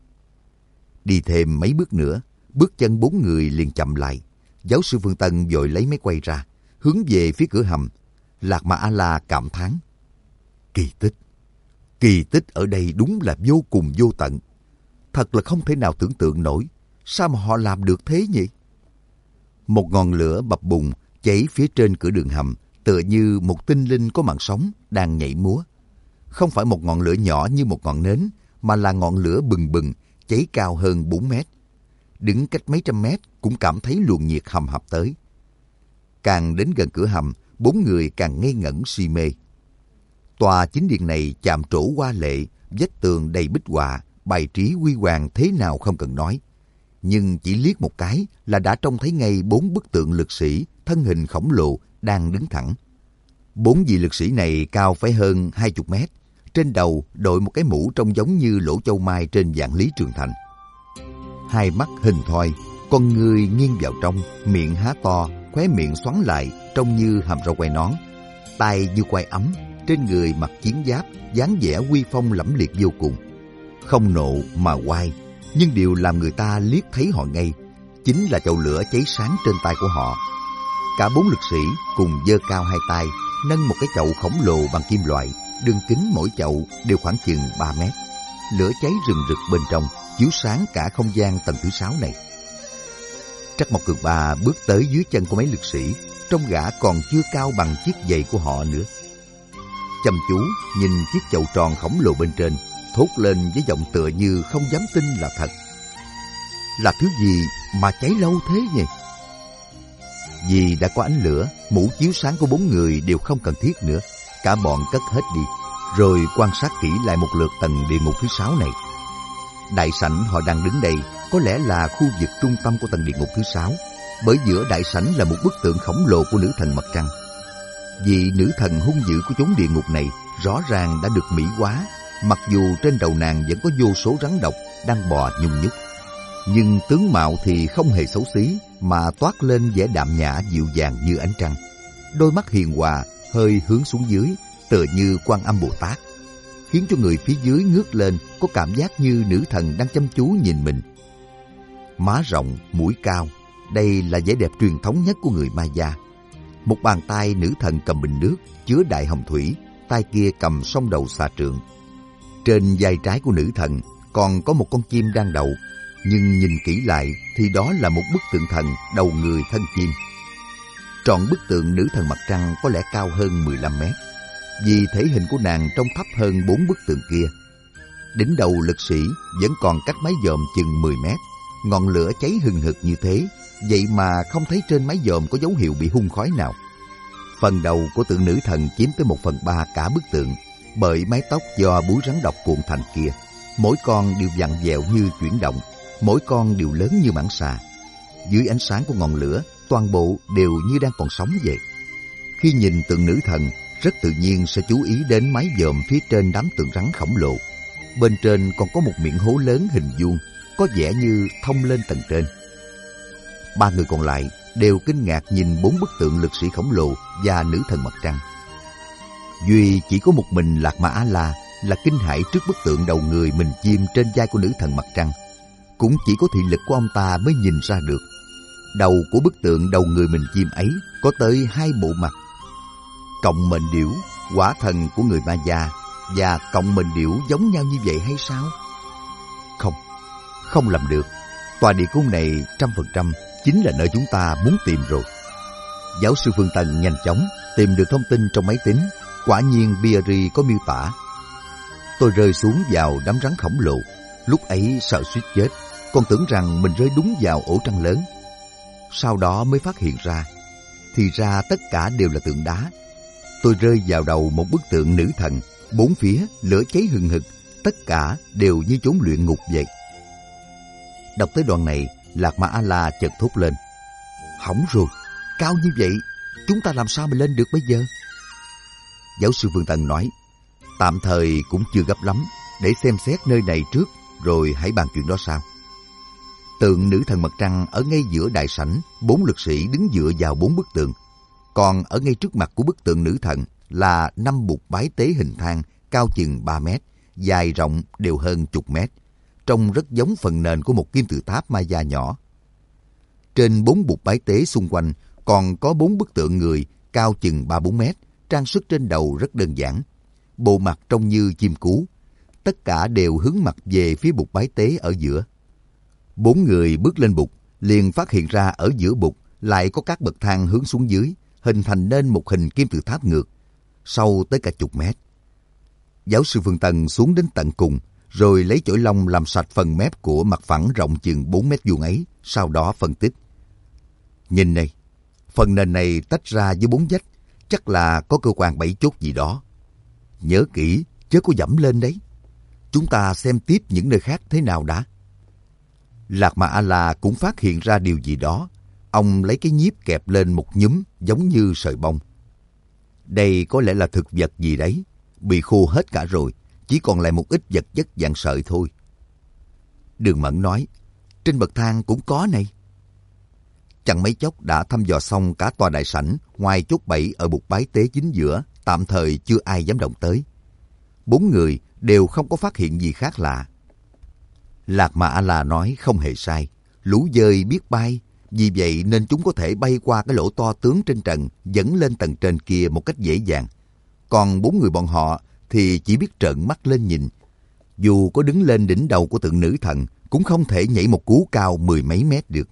Đi thêm mấy bước nữa, bước chân bốn người liền chậm lại. Giáo sư Vương Tân vội lấy máy quay ra, hướng về phía cửa hầm. Lạc Ma A-la cảm thán. Kỳ tích. Kỳ tích ở đây đúng là vô cùng vô tận. Thật là không thể nào tưởng tượng nổi. Sao mà họ làm được thế nhỉ? Một ngọn lửa bập bùng cháy phía trên cửa đường hầm, tựa như một tinh linh có mạng sống đang nhảy múa. Không phải một ngọn lửa nhỏ như một ngọn nến, mà là ngọn lửa bừng bừng, cháy cao hơn bốn mét. Đứng cách mấy trăm mét cũng cảm thấy luồng nhiệt hầm hập tới. Càng đến gần cửa hầm, bốn người càng ngây ngẩn si mê. Tòa chính điện này chạm trổ hoa lệ, vách tường đầy bích họa, bài trí huy hoàng thế nào không cần nói. Nhưng chỉ liếc một cái là đã trông thấy ngay bốn bức tượng lực sĩ, thân hình khổng lồ đang đứng thẳng. Bốn vị lực sĩ này cao phải hơn hai chục mét, trên đầu đội một cái mũ trông giống như lỗ châu mai trên vạn lý trường thành. Hai mắt hình thoi, con người nghiêng vào trong, miệng há to, khóe miệng xoắn lại trông như hàm râu quai nón, tay như quai ấm, trên người mặc chiến giáp, dáng vẻ uy phong lẫm liệt vô cùng. Không nộ mà oai, nhưng điều làm người ta liếc thấy họ ngay chính là chậu lửa cháy sáng trên tay của họ. Cả bốn lực sĩ cùng giơ cao hai tay, nâng một cái chậu khổng lồ bằng kim loại, đường kính mỗi chậu đều khoảng chừng ba mét. Lửa cháy rừng rực bên trong, chiếu sáng cả không gian tầng thứ sáu này. Trắc Mộc Cường Ba bước tới dưới chân của mấy lực sĩ, trông gã còn chưa cao bằng chiếc giày của họ nữa. Chăm chú nhìn chiếc chậu tròn khổng lồ bên trên, thốt lên với giọng tựa như không dám tin là thật. Là thứ gì mà cháy lâu thế nhỉ? Vì đã có ánh lửa, mũ chiếu sáng của bốn người đều không cần thiết nữa. Cả bọn cất hết đi, rồi quan sát kỹ lại một lượt tầng địa ngục thứ sáu này. Đại sảnh họ đang đứng đây có lẽ là khu vực trung tâm của tầng địa ngục thứ sáu, bởi giữa đại sảnh là một bức tượng khổng lồ của nữ thần mặt trăng. Vị nữ thần hung dữ của chốn địa ngục này rõ ràng đã được mỹ hóa, mặc dù trên đầu nàng vẫn có vô số rắn độc đang bò nhung nhúc. Nhưng tướng mạo thì không hề xấu xí, mà toát lên vẻ đạm nhã dịu dàng như ánh trăng. Đôi mắt hiền hòa hơi hướng xuống dưới, tựa như Quan Âm Bồ Tát, khiến cho người phía dưới ngước lên có cảm giác như nữ thần đang chăm chú nhìn mình. Má rộng, mũi cao, đây là vẻ đẹp truyền thống nhất của người Maya. Một bàn tay nữ thần cầm bình nước chứa đại hồng thủy, tay kia cầm song đầu xà trượng. Trên vai trái của nữ thần còn có một con chim đang đậu, nhưng nhìn kỹ lại thì đó là một bức tượng thần đầu người thân chim. Trọn bức tượng nữ thần mặt trăng có lẽ cao hơn mười lăm mét, vì thể hình của nàng trông thấp hơn bốn bức tượng kia. Đỉnh đầu lực sĩ vẫn còn cách mái dòm chừng mười mét, ngọn lửa cháy hừng hực như thế, vậy mà không thấy trên mái dòm có dấu hiệu bị hun khói nào. Phần đầu của tượng nữ thần chiếm tới một phần ba cả bức tượng, bởi mái tóc do búi rắn độc cuộn thành kia. mỗi con đều vặn vẹo như chuyển động, mỗi con đều lớn như mãng xà. Dưới ánh sáng của ngọn lửa, toàn bộ đều như đang còn sống vậy. Khi nhìn tượng nữ thần, rất tự nhiên sẽ chú ý đến mái dòm phía trên đám tượng rắn khổng lồ. Bên trên còn có một miệng hố lớn hình vuông, có vẻ như thông lên tầng trên. Ba người còn lại đều kinh ngạc nhìn bốn bức tượng lực sĩ khổng lồ và nữ thần mặt trăng. Duy chỉ có một mình Lạc Ma A-la là kinh hãi trước bức tượng đầu người mình chim trên vai của nữ thần mặt trăng. Cũng chỉ có thị lực của ông ta mới nhìn ra được. Đầu của bức tượng đầu người mình chim ấy có tới hai bộ mặt. Cộng mệnh điểu, quả thần của người Maya, và cộng mệnh điểu giống nhau như vậy hay sao? Không, không làm được. Tòa địa cung này trăm phần trăm chính là nơi chúng ta muốn tìm rồi. Giáo sư Phương Tân nhanh chóng tìm được thông tin trong máy tính. Quả nhiên Biari có miêu tả. Tôi rơi xuống vào đám rắn khổng lồ. Lúc ấy sợ suýt chết, còn tưởng rằng mình rơi đúng vào ổ trăng lớn. Sau đó mới phát hiện ra, thì ra tất cả đều là tượng đá. Tôi rơi vào đầu một bức tượng nữ thần, bốn phía lửa cháy hừng hực, tất cả đều như chốn luyện ngục vậy. Đọc tới đoạn này, Lạc Ma A-la chợt thốt lên. Hỏng rồi, cao như vậy, chúng ta làm sao mà lên được bây giờ? Giáo sư Phương Tân nói, tạm thời cũng chưa gấp lắm, để xem xét nơi này trước, rồi hãy bàn chuyện đó sau. Tượng nữ thần mặt trăng ở ngay giữa đại sảnh, bốn lực sĩ đứng dựa vào bốn bức tượng. Còn ở ngay trước mặt của bức tượng nữ thần là năm bục bái tế hình thang cao chừng ba mét, dài rộng đều hơn chục mét, trông rất giống phần nền của một kim tự tháp Maya nhỏ. Trên bốn bục bái tế xung quanh còn có bốn bức tượng người cao chừng ba bốn mét, trang sức trên đầu rất đơn giản. Bộ mặt trông như chim cú, tất cả đều hướng mặt về phía bục bái tế ở giữa. Bốn người bước lên bục, liền phát hiện ra ở giữa bục lại có các bậc thang hướng xuống dưới, hình thành nên một hình kim tự tháp ngược, sâu tới cả chục mét. Giáo sư Phương Tân xuống đến tận cùng, rồi lấy chổi lông làm sạch phần mép của mặt phẳng rộng chừng bốn mét vuông ấy, sau đó phân tích. Nhìn này, phần nền này tách ra với bốn vách, chắc là có cơ quan bảy chốt gì đó. Nhớ kỹ, chớ có dẫm lên đấy. Chúng ta xem tiếp những nơi khác thế nào đã. Lạc Ma A-la cũng phát hiện ra điều gì đó. Ông lấy cái nhíp kẹp lên một nhúm giống như sợi bông. Đây có lẽ là thực vật gì đấy, bị khô hết cả rồi, chỉ còn lại một ít vật chất dạng sợi thôi. Đường Mẫn nói, trên bậc thang cũng có này. Chẳng mấy chốc đã thăm dò xong cả tòa đại sảnh, ngoài chốt bảy ở bục bái tế chính giữa, tạm thời chưa ai dám động tới. Bốn người đều không có phát hiện gì khác lạ. Lạc Ma A-la nói không hề sai, lũ dơi biết bay, vì vậy nên chúng có thể bay qua cái lỗ to tướng trên trần, dẫn lên tầng trên kia một cách dễ dàng. Còn bốn người bọn họ thì chỉ biết trợn mắt lên nhìn. Dù có đứng lên đỉnh đầu của tượng nữ thần, cũng không thể nhảy một cú cao mười mấy mét được.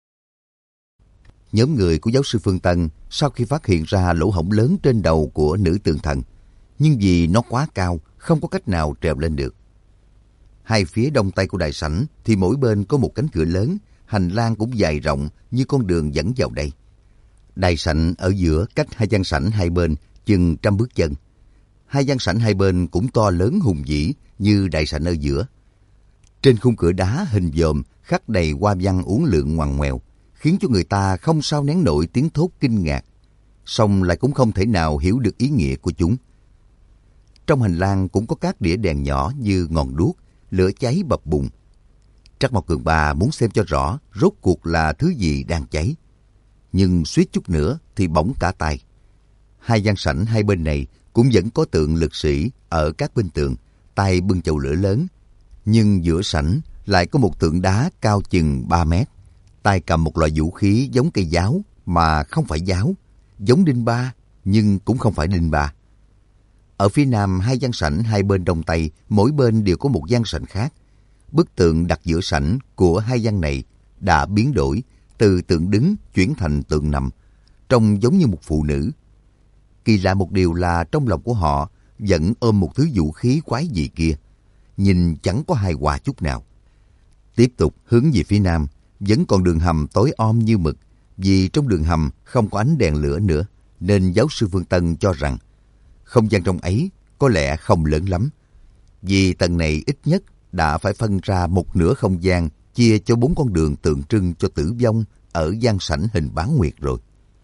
Nhóm người của giáo sư Phương Tân sau khi phát hiện ra lỗ hổng lớn trên đầu của nữ tượng thần, nhưng vì nó quá cao, không có cách nào trèo lên được. Hai phía đông tây của đại sảnh thì mỗi bên có một cánh cửa lớn, hành lang cũng dài rộng như con đường dẫn vào đây. Đại sảnh ở giữa cách hai gian sảnh hai bên chừng trăm bước chân. Hai gian sảnh hai bên cũng to lớn hùng vĩ như đại sảnh ở giữa. Trên khung cửa đá hình dòm khắc đầy hoa văn uốn lượn ngoằn ngoèo, khiến cho người ta không sao nén nổi tiếng thốt kinh ngạc, song lại cũng không thể nào hiểu được ý nghĩa của chúng. Trong hành lang cũng có các đĩa đèn nhỏ như ngọn đuốc, lửa cháy bập bùng. Trắc Mộc Cường Ba muốn xem cho rõ rốt cuộc là thứ gì đang cháy, nhưng suýt chút nữa thì bỏng cả tay. Hai gian sảnh hai bên này cũng vẫn có tượng lực sĩ ở các bên tường, tay bưng chậu lửa lớn, nhưng giữa sảnh lại có một tượng đá cao chừng ba mét, tay cầm một loại vũ khí giống cây giáo mà không phải giáo, giống đinh ba nhưng cũng không phải đinh ba. Ở phía nam hai gian sảnh hai bên đông tây, mỗi bên đều có một gian sảnh khác. Bức tượng đặt giữa sảnh của hai gian này đã biến đổi, từ tượng đứng chuyển thành tượng nằm, trông giống như một phụ nữ. Kỳ lạ một điều là trong lòng của họ vẫn ôm một thứ vũ khí quái dị kia, nhìn chẳng có hài hòa chút nào. Tiếp tục hướng về phía nam, vẫn còn đường hầm tối om như mực, vì trong đường hầm không có ánh đèn lửa nữa, nên giáo sư Phương Tân cho rằng không gian trong ấy có lẽ không lớn lắm, vì tầng này ít nhất đã phải phân ra một nửa không gian chia cho bốn con đường tượng trưng cho tử vong ở gian sảnh hình bán nguyệt rồi.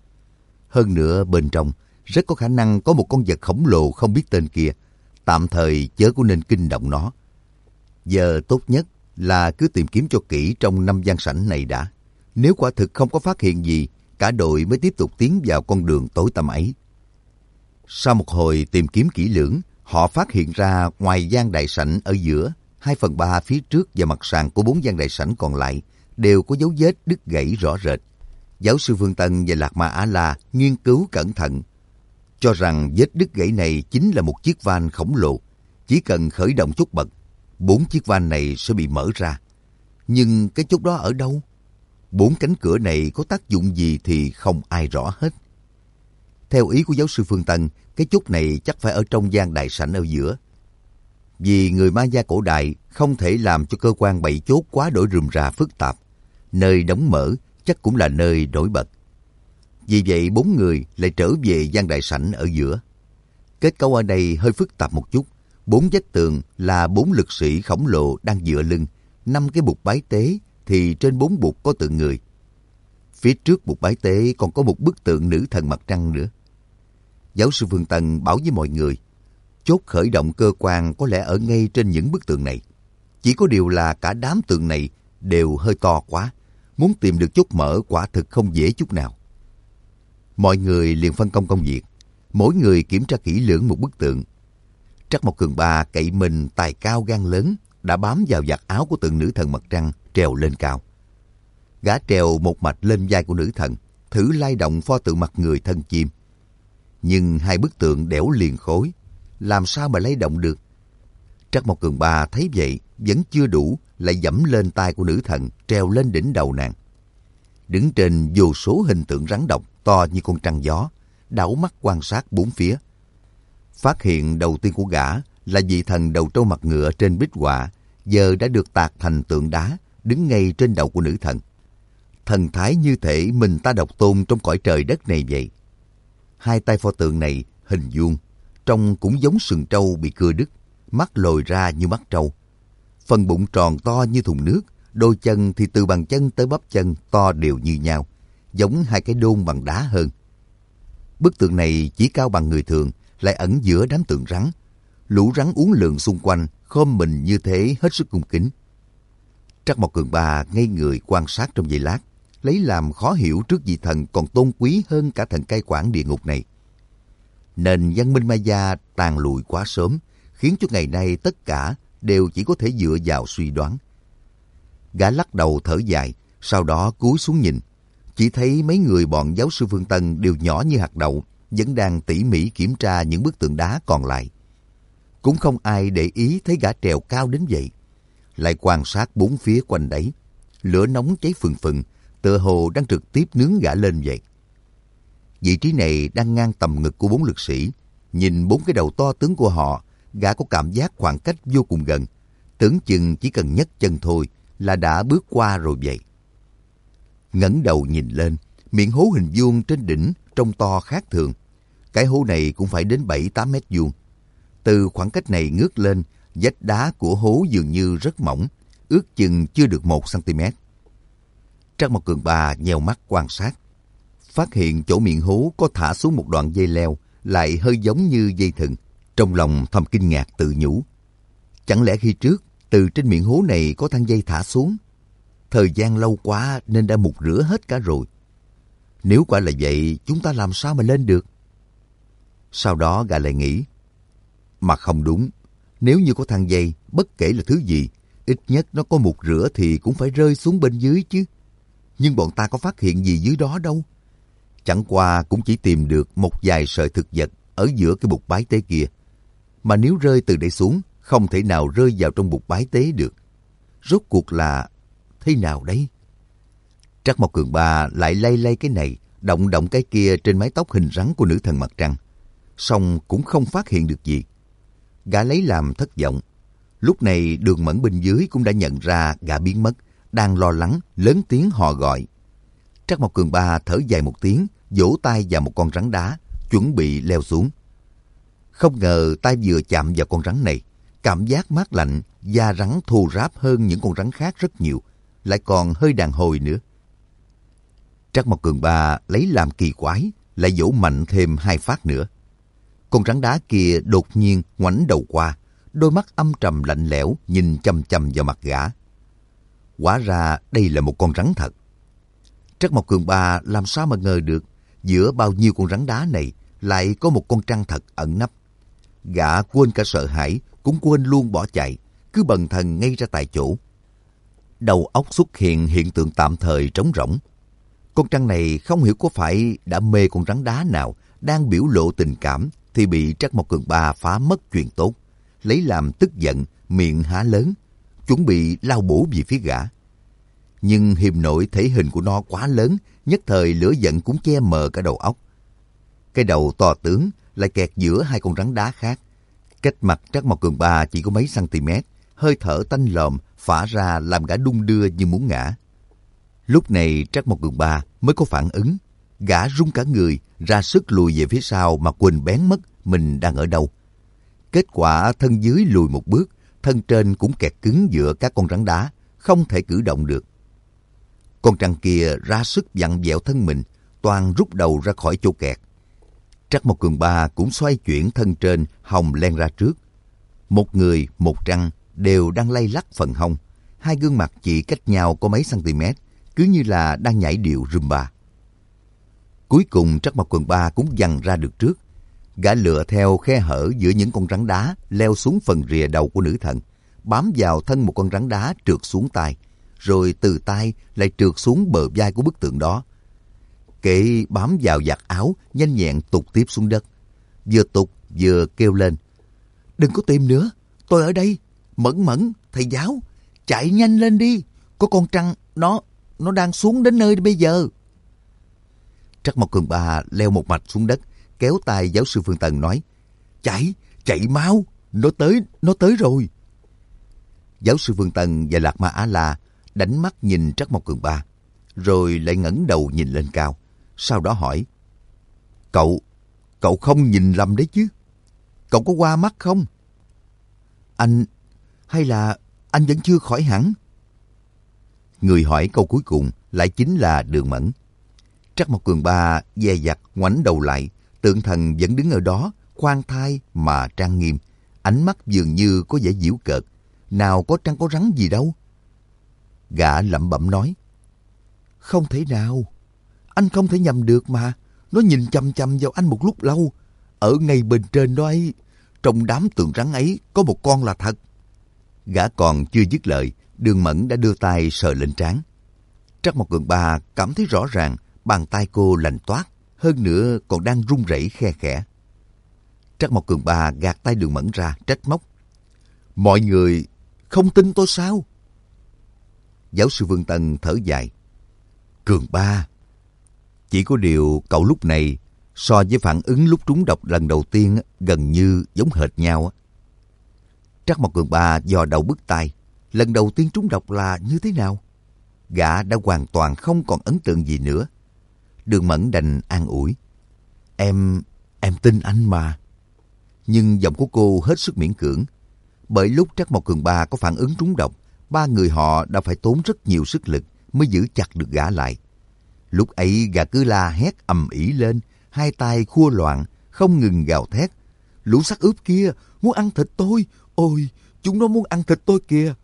Hơn nữa bên trong rất có khả năng có một con vật khổng lồ không biết tên kia, tạm thời chớ có nên kinh động nó. Giờ tốt nhất là cứ tìm kiếm cho kỹ trong năm gian sảnh này đã. Nếu quả thực không có phát hiện gì, cả đội mới tiếp tục tiến vào con đường tối tăm ấy. Sau một hồi tìm kiếm kỹ lưỡng, họ phát hiện ra ngoài gian đại sảnh ở giữa, hai phần ba phía trước và mặt sàn của bốn gian đại sảnh còn lại đều có dấu vết đứt gãy rõ rệt. Giáo sư Vương Tân và Lạc Ma A-la nghiên cứu cẩn thận, cho rằng vết đứt gãy này chính là một chiếc van khổng lồ. Chỉ cần khởi động chốt bật, bốn chiếc van này sẽ bị mở ra. Nhưng cái chốt đó ở đâu? Bốn cánh cửa này có tác dụng gì thì không ai rõ hết. Theo ý của giáo sư Phương Tân, cái chốt này chắc phải ở trong gian đại sảnh ở giữa. Vì người Ma gia cổ đại không thể làm cho cơ quan bày chốt quá đổi rườm rà phức tạp. Nơi đóng mở chắc cũng là nơi nổi bật. Vì vậy bốn người lại trở về gian đại sảnh ở giữa. Kết cấu ở đây hơi phức tạp một chút. Bốn vách tường là bốn lực sĩ khổng lồ đang dựa lưng. Năm cái bục bái tế thì trên bốn bục có tượng người. Phía trước bục bái tế còn có một bức tượng nữ thần mặt trăng nữa. Giáo sư Phương Tân bảo với mọi người, chốt khởi động cơ quan có lẽ ở ngay trên những bức tượng này. Chỉ có điều là cả đám tượng này đều hơi to quá. Muốn tìm được chốt mở quả thực không dễ chút nào. Mọi người liền phân công công việc. Mỗi người kiểm tra kỹ lưỡng một bức tượng. Trắc Mộc Cường Ba cậy mình tài cao gan lớn, đã bám vào vạt áo của tượng nữ thần mặt trăng, trèo lên cao. Gã trèo một mạch lên vai của nữ thần, thử lay động pho tượng mặt người thân chim. Nhưng hai bức tượng đẽo liền khối, làm sao mà lay động được? Trắc Mộc Cường Ba thấy vậy vẫn chưa đủ, lại dẫm lên tay của nữ thần, treo lên đỉnh đầu nàng. Đứng trên vô số hình tượng rắn độc to như con trăng gió, đảo mắt quan sát bốn phía. Phát hiện đầu tiên của gã là vị thần đầu trâu mặt ngựa trên bích họa, giờ đã được tạc thành tượng đá, đứng ngay trên đầu của nữ thần. Thần thái như thể mình ta độc tôn trong cõi trời đất này vậy. Hai tay pho tượng này hình vuông, trông cũng giống sừng trâu bị cưa đứt, mắt lồi ra như mắt trâu. Phần bụng tròn to như thùng nước, đôi chân thì từ bàn chân tới bắp chân to đều như nhau, giống hai cái đôn bằng đá hơn. Bức tượng này chỉ cao bằng người thường, lại ẩn giữa đám tượng rắn. Lũ rắn uốn lượn xung quanh, khom mình như thế hết sức cung kính. Trắc Mộc Cường Ba ngây người quan sát trong giây lát, lấy làm khó hiểu trước vị thần còn tôn quý hơn cả thần cai quản địa ngục này. Nền văn minh Maya tàn lụi quá sớm, khiến cho ngày nay tất cả đều chỉ có thể dựa vào suy đoán. Gã lắc đầu thở dài, sau đó cúi xuống nhìn. Chỉ thấy mấy người bọn giáo sư Phương Tân đều nhỏ như hạt đậu, vẫn đang tỉ mỉ kiểm tra những bức tượng đá còn lại. Cũng không ai để ý thấy gã trèo cao đến vậy. Lại quan sát bốn phía quanh đấy. Lửa nóng cháy phừng phừng, tựa hồ đang trực tiếp nướng gã lên vậy. Vị trí này đang ngang tầm ngực của bốn lực sĩ. Nhìn bốn cái đầu to tướng của họ, gã có cảm giác khoảng cách vô cùng gần. Tưởng chừng chỉ cần nhấc chân thôi là đã bước qua rồi vậy. Ngẩng đầu nhìn lên, miệng hố hình vuông trên đỉnh trông to khác thường. Cái hố này cũng phải đến bảy tám mét vuông. Từ khoảng cách này ngước lên, vách đá của hố dường như rất mỏng, ước chừng chưa được một xăng-ti-mét. Trắc Mộc Cường Ba nheo mắt quan sát. Phát hiện chỗ miệng hố có thả xuống một đoạn dây leo, lại hơi giống như dây thừng. Trong lòng thầm kinh ngạc tự nhủ. Chẳng lẽ khi trước, từ trên miệng hố này có thang dây thả xuống? Thời gian lâu quá nên đã mục rửa hết cả rồi. Nếu quả là vậy, chúng ta làm sao mà lên được? Sau đó gã lại nghĩ. Mà không đúng. Nếu như có thang dây, bất kể là thứ gì, ít nhất nó có mục rửa thì cũng phải rơi xuống bên dưới chứ. Nhưng bọn ta có phát hiện gì dưới đó đâu. Chẳng qua cũng chỉ tìm được một vài sợi thực vật ở giữa cái bục bái tế kia. Mà nếu rơi từ đây xuống, không thể nào rơi vào trong bục bái tế được. Rốt cuộc là thế nào đấy? Trắc Mộc Cường Ba lại lay lay cái này, động động cái kia trên mái tóc hình rắn của nữ thần mặt trăng. Song cũng không phát hiện được gì. Gã lấy làm thất vọng. Lúc này Đường Mẫn bên dưới cũng đã nhận ra gã biến mất, đang lo lắng, lớn tiếng hò gọi. Trắc Mộc Cường Ba thở dài một tiếng, vỗ tay vào một con rắn đá, chuẩn bị leo xuống. Không ngờ tay vừa chạm vào con rắn này, Cảm giác mát lạnh, da rắn thô ráp hơn những con rắn khác rất nhiều, lại còn hơi đàn hồi nữa. Trắc Mộc Cường Ba lấy làm kỳ quái, lại vỗ mạnh thêm hai phát nữa. Con rắn đá kia đột nhiên ngoảnh đầu qua, đôi mắt âm trầm lạnh lẽo nhìn chăm chăm vào mặt gã. Hóa ra đây là một con rắn thật. Trắc Mộc Cường Ba làm sao mà ngờ được, giữa bao nhiêu con rắn đá này lại có một con trăng thật ẩn nấp. Gã quên cả sợ hãi, cũng quên luôn bỏ chạy, cứ bần thần ngay ra tại chỗ. Đầu óc xuất hiện hiện tượng tạm thời trống rỗng. Con trăng này không hiểu có phải đã mê con rắn đá nào đang biểu lộ tình cảm thì bị Trắc Mộc Cường Ba phá mất chuyện tốt, lấy làm tức giận, miệng há lớn, chuẩn bị lao bổ về phía gã. Nhưng hiềm nội thể hình của nó quá lớn, nhất thời lửa giận cũng che mờ cả đầu óc. Cái đầu to tướng lại kẹt giữa hai con rắn đá khác. Cách mặt Trắc Mộc Cường Ba chỉ có mấy cm, hơi thở tanh lòm phả ra làm gã đung đưa như muốn ngã. Lúc này Trắc Mộc Cường Ba mới có phản ứng, gã run cả người, ra sức lùi về phía sau mà quên bén mất mình đang ở đâu. Kết quả thân dưới lùi một bước, thân trên cũng kẹt cứng giữa các con rắn đá, không thể cử động được. Con trăng kia ra sức vặn vẹo thân mình, toàn rút đầu ra khỏi chỗ kẹt. Trắc Mộc Cường Ba cũng xoay chuyển thân trên, hồng len ra trước. Một người, một trăng đều đang lay lắc phần hông, hai gương mặt chỉ cách nhau có mấy cm, cứ như là đang nhảy điệu Zumba. Cuối cùng Trắc Mộc Cường Ba cũng vằn ra được trước. Gã lựa theo khe hở giữa những con rắn đá leo xuống phần rìa đầu của nữ thần, bám vào thân một con rắn đá trượt xuống tay, rồi từ tay lại trượt xuống bờ vai của bức tượng đó. Kệ bám vào vạt áo, nhanh nhẹn tụt tiếp xuống đất. Vừa tụt vừa kêu lên: "Đừng có tìm nữa, tôi ở đây. Mẫn Mẫn, thầy giáo, chạy nhanh lên đi. Có con trăng, nó, nó đang xuống đến nơi bây giờ." Trắc Mộc Cường Ba leo một mạch xuống đất, kéo tay giáo sư Phương Tần nói: "Chạy, chạy mau, nó tới, nó tới rồi." Giáo sư Phương Tần và Lạc Ma Á La đánh mắt nhìn Trắc Mộc Cường Ba, rồi lại ngẩng đầu nhìn lên cao, sau đó hỏi: Cậu, cậu không nhìn lầm đấy chứ? Cậu có qua mắt không? Anh, hay là anh vẫn chưa khỏi hẳn?" Người hỏi câu cuối cùng lại chính là Đường Mẫn. Trắc Mộc Cường Ba dè dặt ngoảnh đầu lại, tượng thần vẫn đứng ở đó, khoan thai mà trang nghiêm, ánh mắt dường như có vẻ giễu cợt. Nào có trăng có rắn gì đâu. Gã lẩm bẩm nói: "Không thể nào, anh không thể nhầm được mà. Nó nhìn chằm chằm vào anh một lúc lâu. Ở ngay bên trên đó ấy, trong đám tượng rắn ấy có một con là thật." Gã còn chưa dứt lời, Đường Mẫn đã đưa tay sờ lên trán. Trắc Mộc Cường Ba cảm thấy rõ ràng bàn tay cô lạnh toát, hơn nữa còn đang run rẩy khe khẽ. Trắc Mộc Cường Ba gạt tay Đường Mẫn ra, trách móc: "Mọi người không tin tôi sao?" Giáo sư Vương Tân thở dài: "Cường Ba, chỉ có điều cậu lúc này so với phản ứng lúc trúng độc lần đầu tiên gần như giống hệt nhau." Trắc Mộc Cường Ba dò đầu bứt tai, lần đầu tiên trúng độc là như thế nào? Gã đã hoàn toàn không còn ấn tượng gì nữa. Đường Mẫn đành an ủi: Em, em tin anh mà." Nhưng giọng của cô hết sức miễn cưỡng. Bởi lúc Trắc Mộc Cường Ba có phản ứng trúng độc, ba người họ đã phải tốn rất nhiều sức lực mới giữ chặt được gã lại. Lúc ấy gã cứ la hét ầm ĩ lên, hai tay khua loạn, không ngừng gào thét: "Lũ xác ướp kia muốn ăn thịt tôi! Ôi, chúng nó muốn ăn thịt tôi kìa!"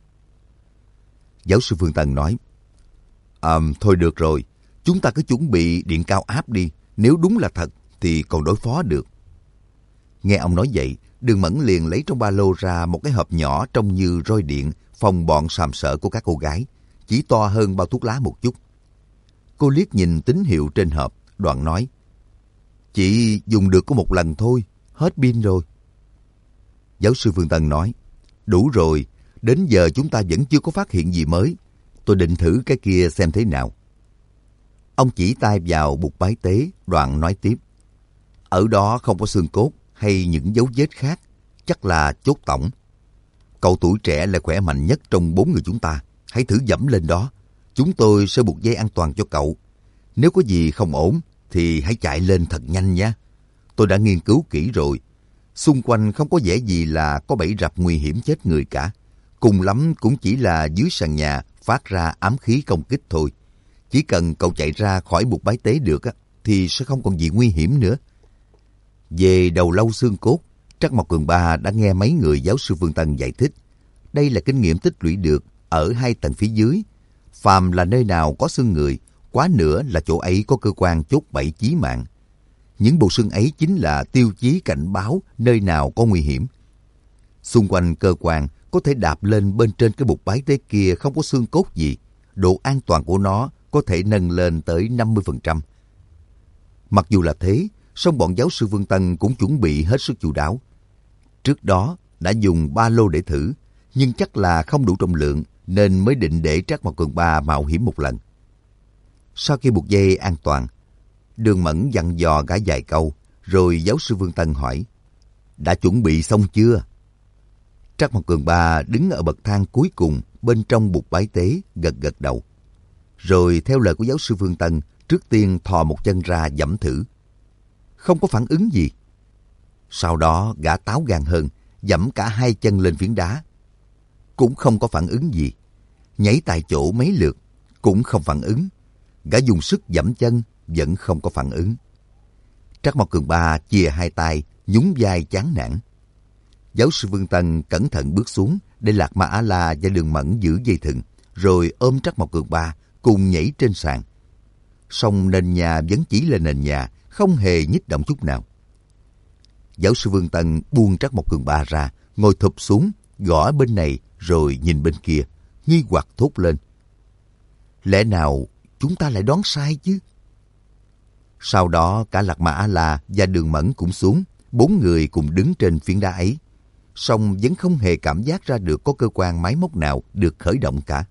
Giáo sư Phương Tần nói: À, thôi được rồi, chúng ta cứ chuẩn bị điện cao áp đi. Nếu đúng là thật thì còn đối phó được." Nghe ông nói vậy, Đường Mẫn liền lấy trong ba lô ra một cái hộp nhỏ trông như roi điện phòng bọn sàm sỡ của các cô gái, chỉ to hơn bao thuốc lá một chút. Cô liếc nhìn tín hiệu trên hộp, đoạn nói: "Chỉ dùng được có một lần thôi, hết pin rồi." Giáo sư Phương Tân nói: "Đủ rồi, đến giờ chúng ta vẫn chưa có phát hiện gì mới. Tôi định thử cái kia xem thế nào." Ông chỉ tay vào bục bái tế, đoạn nói tiếp: "Ở đó không có xương cốt hay những dấu vết khác, chắc là chốt tổng. Cậu tuổi trẻ là khỏe mạnh nhất trong bốn người chúng ta, hãy thử dẫm lên đó. Chúng tôi sẽ buộc dây an toàn cho cậu. Nếu có gì không ổn thì hãy chạy lên thật nhanh nhé. Tôi đã nghiên cứu kỹ rồi. Xung quanh không có vẻ gì là có bẫy rập nguy hiểm chết người cả. Cùng lắm cũng chỉ là dưới sàn nhà phát ra ám khí công kích thôi. Chỉ cần cậu chạy ra khỏi bục bái tế được á, thì sẽ không còn gì nguy hiểm nữa. Về đầu lâu xương cốt, Trắc Mộc Cường Ba đã nghe mấy người giáo sư Vương Tân giải thích. Đây là kinh nghiệm tích lũy được ở hai tầng phía dưới. Phàm là nơi nào có xương người, quá nữa là chỗ ấy có cơ quan chốt bẫy chí mạng. Những bộ xương ấy chính là tiêu chí cảnh báo nơi nào có nguy hiểm. Xung quanh cơ quan có thể đạp lên bên trên cái bục bái tế kia không có xương cốt gì. Độ an toàn của nó có thể nâng lên tới năm mươi phần trăm. Mặc dù là thế, song bọn giáo sư Vương Tân cũng chuẩn bị hết sức chu đáo. Trước đó đã dùng ba lô để thử, nhưng chắc là không đủ trọng lượng nên mới định để Trắc Mộc Cường Ba mạo hiểm một lần. Sau khi buộc dây an toàn, Đường Mẫn dặn dò gã vài câu, rồi giáo sư Vương Tân hỏi, đã chuẩn bị xong chưa? Trắc Mộc Cường Ba đứng ở bậc thang cuối cùng bên trong bục bái tế, gật gật đầu. Rồi theo lời của giáo sư Vương Tân, trước tiên thò một chân ra giẫm thử. Không có phản ứng gì. Sau đó gã táo gan hơn, giẫm cả hai chân lên phiến đá. Cũng không có phản ứng gì. Nhảy tại chỗ mấy lượt, cũng không phản ứng. Gã dùng sức giẫm chân, vẫn không có phản ứng. Trắc Mộc Cường Ba chìa hai tay, nhún vai chán nản. Giáo sư Vương Tân cẩn thận bước xuống để Lạc Ma Á La và Đường Mẫn giữ dây thừng, rồi ôm Trắc Mộc Cường Ba cùng nhảy trên sàn. Song nền nhà vẫn chỉ là nền nhà, không hề nhích động chút nào. Giáo sư Vương Tân buông Trắc Mộc Cường Ba ra, ngồi thụp xuống, gõ bên này rồi nhìn bên kia, nghi hoặc thốt lên. Lẽ nào chúng ta lại đoán sai chứ? Sau đó cả Lạc Ma Á La và Đường Mẫn cũng xuống, bốn người cùng đứng trên phiến đá ấy. Song vẫn không hề cảm giác ra được có cơ quan máy móc nào được khởi động cả.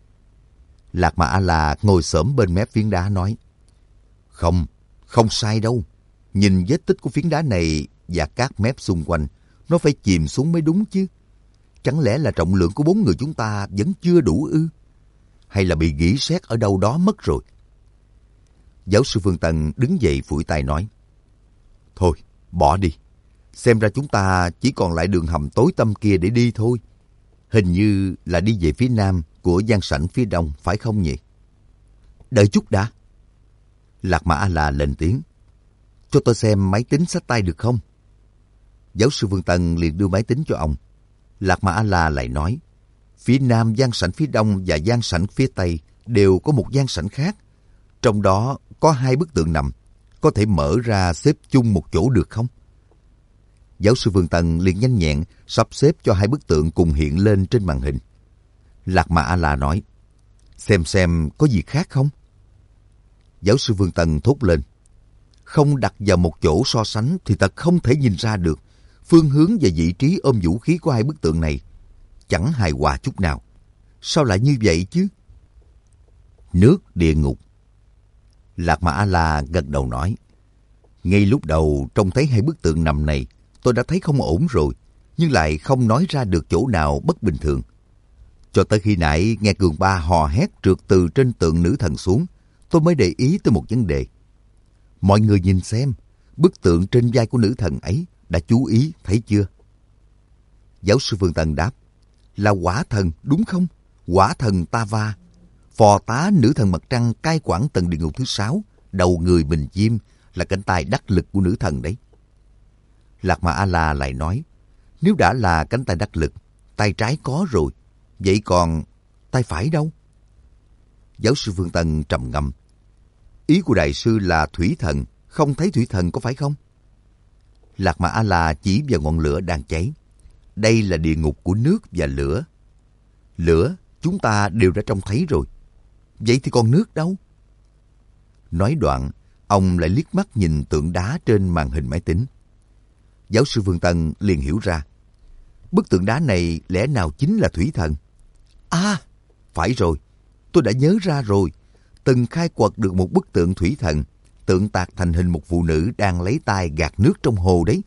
Lạc Ma Á La ngồi xổm bên mép phiến đá nói, Không, không sai đâu. Nhìn vết tích của phiến đá này và các mép xung quanh, nó phải chìm xuống mới đúng chứ. Chẳng lẽ là trọng lượng của bốn người chúng ta vẫn chưa đủ ư? Hay là bị gỉ sét ở đâu đó mất rồi? Giáo sư Phương Tân đứng dậy phủi tay nói, Thôi, bỏ đi. Xem ra chúng ta chỉ còn lại đường hầm tối tăm kia để đi thôi. Hình như là đi về phía nam của gian sảnh phía đông, phải không nhỉ? Đợi chút đã. Lạc Ma A La lên tiếng. Cho tôi xem máy tính xách tay được không? Giáo sư Vương Tân liền đưa máy tính cho ông. Lạc Ma A La lại nói, phía nam gian sảnh phía đông và gian sảnh phía tây đều có một gian sảnh khác. Trong đó có hai bức tượng nằm, có thể mở ra xếp chung một chỗ được không? Giáo sư Vương Tân liền nhanh nhẹn sắp xếp cho hai bức tượng cùng hiện lên trên màn hình. Lạc Ma A La nói, xem xem có gì khác không? Giáo sư Vương Tân thốt lên, không đặt vào một chỗ so sánh thì thật không thể nhìn ra được phương hướng và vị trí ôm vũ khí của hai bức tượng này. Chẳng hài hòa chút nào. Sao lại như vậy chứ? Nước địa ngục. Lạc Ma A La gật đầu nói, ngay lúc đầu trông thấy hai bức tượng nằm này, tôi đã thấy không ổn rồi, nhưng lại không nói ra được chỗ nào bất bình thường. Cho tới khi nãy nghe Cường Ba hò hét trượt từ trên tượng nữ thần xuống, tôi mới để ý tới một vấn đề. Mọi người nhìn xem, bức tượng trên vai của nữ thần ấy đã chú ý thấy chưa? Giáo sư Phương Tân đáp, là quả thần đúng không? Quả thần Tava, phò tá nữ thần mặt trăng cai quản tầng địa ngục thứ sáu, đầu người bình chim, là cánh tay đắc lực của nữ thần đấy. Lạc Ma A La lại nói, nếu đã là cánh tay đắc lực, tay trái có rồi, vậy còn tay phải đâu? Giáo sư Phương Tân trầm ngâm. Ý của đại sư là thủy thần, không thấy thủy thần có phải không? Lạc Ma A La chỉ vào ngọn lửa đang cháy. Đây là địa ngục của nước và lửa. Lửa chúng ta đều đã trông thấy rồi. Vậy thì còn nước đâu? Nói đoạn, ông lại liếc mắt nhìn tượng đá trên màn hình máy tính. Giáo sư Phương Tân liền hiểu ra. Bức tượng đá này lẽ nào chính là thủy thần? À, phải rồi. Tôi đã nhớ ra rồi. Từng khai quật được một bức tượng thủy thần, tượng tạc thành hình một phụ nữ đang lấy tay gạt nước trong hồ đấy.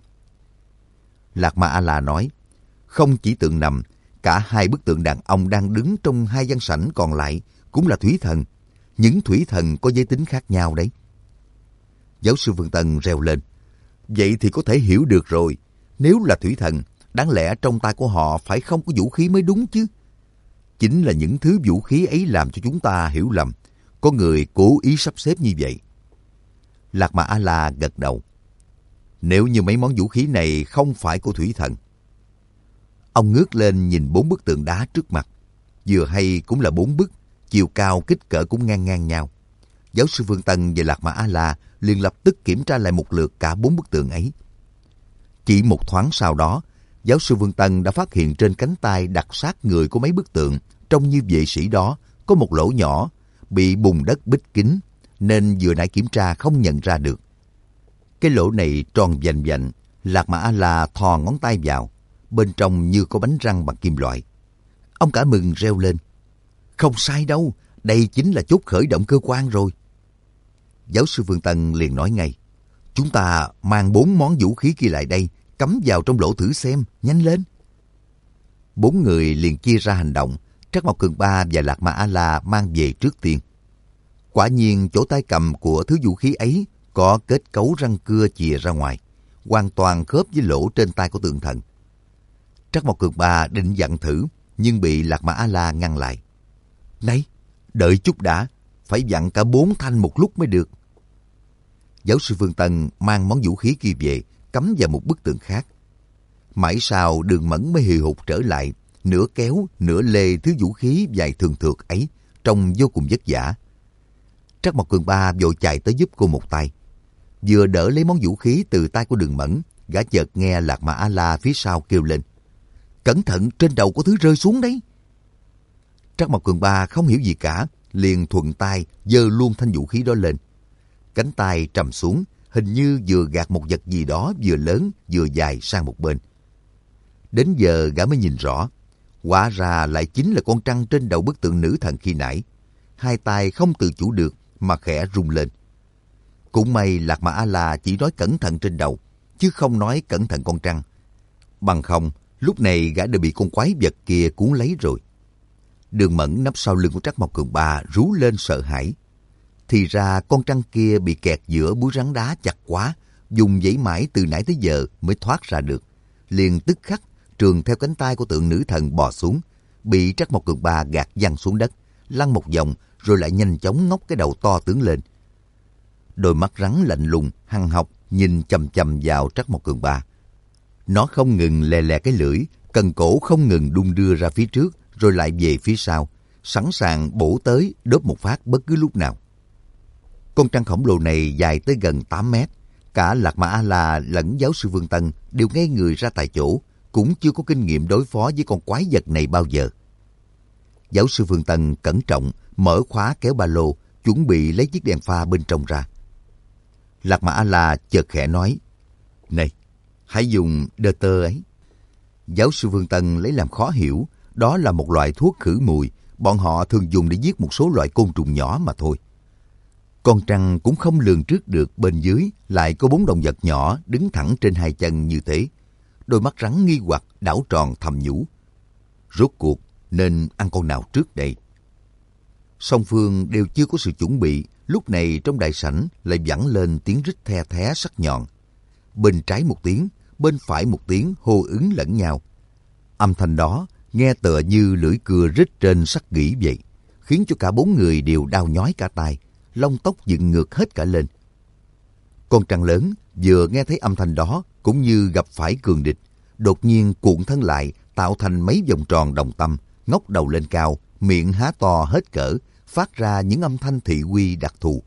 Lạc Ma A La nói, không chỉ tượng nằm, cả hai bức tượng đàn ông đang đứng trong hai gian sảnh còn lại cũng là thủy thần. Những thủy thần có giới tính khác nhau đấy. Giáo sư Phương Tân reo lên, vậy thì có thể hiểu được rồi. Nếu là thủy thần, đáng lẽ trong tay của họ phải không có vũ khí mới đúng chứ. Chính là những thứ vũ khí ấy làm cho chúng ta hiểu lầm. Có người cố ý sắp xếp như vậy. Lạc Mà A-la gật đầu. Nếu như mấy món vũ khí này không phải của thủy thần. Ông ngước lên nhìn bốn bức tượng đá trước mặt. Vừa hay cũng là bốn bức, chiều cao kích cỡ cũng ngang ngang nhau. Giáo sư Phương Tân và Lạc Mà A-la liền lập tức kiểm tra lại một lượt cả bốn bức tượng ấy. Chỉ một thoáng sau đó, giáo sư Phương Tân đã phát hiện trên cánh tay đặt sát người của mấy bức tượng, trông như vệ sĩ đó, có một lỗ nhỏ, bị bùn đất bít kín, nên vừa nãy kiểm tra không nhận ra được. Cái lỗ này tròn vành vạnh, Lạc Mà A-la thò ngón tay vào, bên trong như có bánh răng bằng kim loại. Ông cả mừng reo lên. Không sai đâu, đây chính là chốt khởi động cơ quan rồi. Giáo sư Phương Tân liền nói ngay. Chúng ta mang bốn món vũ khí kia lại đây, cắm vào trong lỗ thử xem, nhanh lên. Bốn người liền chia ra hành động, Trắc Mộc Cường Ba và Lạc Mà A-la mang về trước tiên. Quả nhiên chỗ tay cầm của thứ vũ khí ấy có kết cấu răng cưa chìa ra ngoài, hoàn toàn khớp với lỗ trên tay của tượng thần. Trắc Mộc Cường Ba định dặn thử, nhưng bị Lạc Mà A-la ngăn lại. Này, đợi chút đã, phải dặn cả bốn thanh một lúc mới được. Giáo sư Phương Tân mang món vũ khí kia về, cắm vào một bức tượng khác. Mãi sau Đường Mẫn mới hì hục trở lại, nửa kéo, nửa lê thứ vũ khí dài thường thượt ấy, trông vô cùng vất vả. Trắc Mộc Cường Ba vội chạy tới giúp cô một tay. Vừa đỡ lấy món vũ khí từ tay của Đường Mẫn, gã chợt nghe Lạc Mà A-la phía sau kêu lên. Cẩn thận, trên đầu có thứ rơi xuống đấy. Trắc Mộc Cường Ba không hiểu gì cả, liền thuận tay giơ luôn thanh vũ khí đó lên. Cánh tay trầm xuống, hình như vừa gạt một vật gì đó vừa lớn vừa dài sang một bên. Đến giờ gã mới nhìn rõ, hóa ra lại chính là con trăng trên đầu bức tượng nữ thần khi nãy. Hai tay không tự chủ được mà khẽ rung lên. Cũng may Lạc Mà A-la chỉ nói cẩn thận trên đầu, chứ không nói cẩn thận con trăng. Bằng không, lúc này gã đã bị con quái vật kia cuốn lấy rồi. Đường Mẫn nấp sau lưng của Trắc Mộc Cường Ba rú lên sợ hãi. Thì ra con trăng kia bị kẹt giữa búi rắn đá chặt quá, dùng giãy mãi từ nãy tới giờ mới thoát ra được. Liền tức khắc trườn theo cánh tay của tượng nữ thần bò xuống, bị Trắc Mộc Cường Ba gạt văng xuống đất, lăn một vòng rồi lại nhanh chóng ngóc cái đầu to tướng lên. Đôi mắt rắn lạnh lùng, hằn học nhìn chằm chằm vào Trắc Mộc Cường Ba. Nó không ngừng lè lè cái lưỡi, cần cổ không ngừng đung đưa ra phía trước rồi lại về phía sau, sẵn sàng bổ tới đớp một phát bất cứ lúc nào. Con trăng khổng lồ này dài tới gần tám mét. Cả Lạc Mà A-la lẫn giáo sư Phương Tân đều ngây người ra tại chỗ, cũng chưa có kinh nghiệm đối phó với con quái vật này bao giờ. Giáo sư Phương Tân cẩn trọng mở khóa kéo ba lô, chuẩn bị lấy chiếc đèn pha bên trong ra. Lạc Mà A-la chợt khẽ nói, này, hãy dùng đơ tơ ấy. Giáo sư Phương Tân lấy làm khó hiểu, đó là một loại thuốc khử mùi, bọn họ thường dùng để giết một số loại côn trùng nhỏ mà thôi. Con trăng cũng không lường trước được bên dưới lại có bốn động vật nhỏ đứng thẳng trên hai chân như thế. Đôi mắt rắn nghi hoặc đảo tròn thầm nhủ. Rốt cuộc nên ăn con nào trước đây? Song phương đều chưa có sự chuẩn bị, lúc này trong đại sảnh lại vẳng lên tiếng rít the thé sắc nhọn. Bên trái một tiếng, bên phải một tiếng hô ứng lẫn nhau. Âm thanh đó nghe tựa như lưỡi cưa rít trên sắt gỉ vậy, khiến cho cả bốn người đều đau nhói cả tai, lông tóc dựng ngược hết cả lên. Con trăng lớn vừa nghe thấy âm thanh đó cũng như gặp phải cường địch, đột nhiên cuộn thân lại tạo thành mấy vòng tròn đồng tâm, ngóc đầu lên cao, miệng há to hết cỡ, phát ra những âm thanh thị uy đặc thù.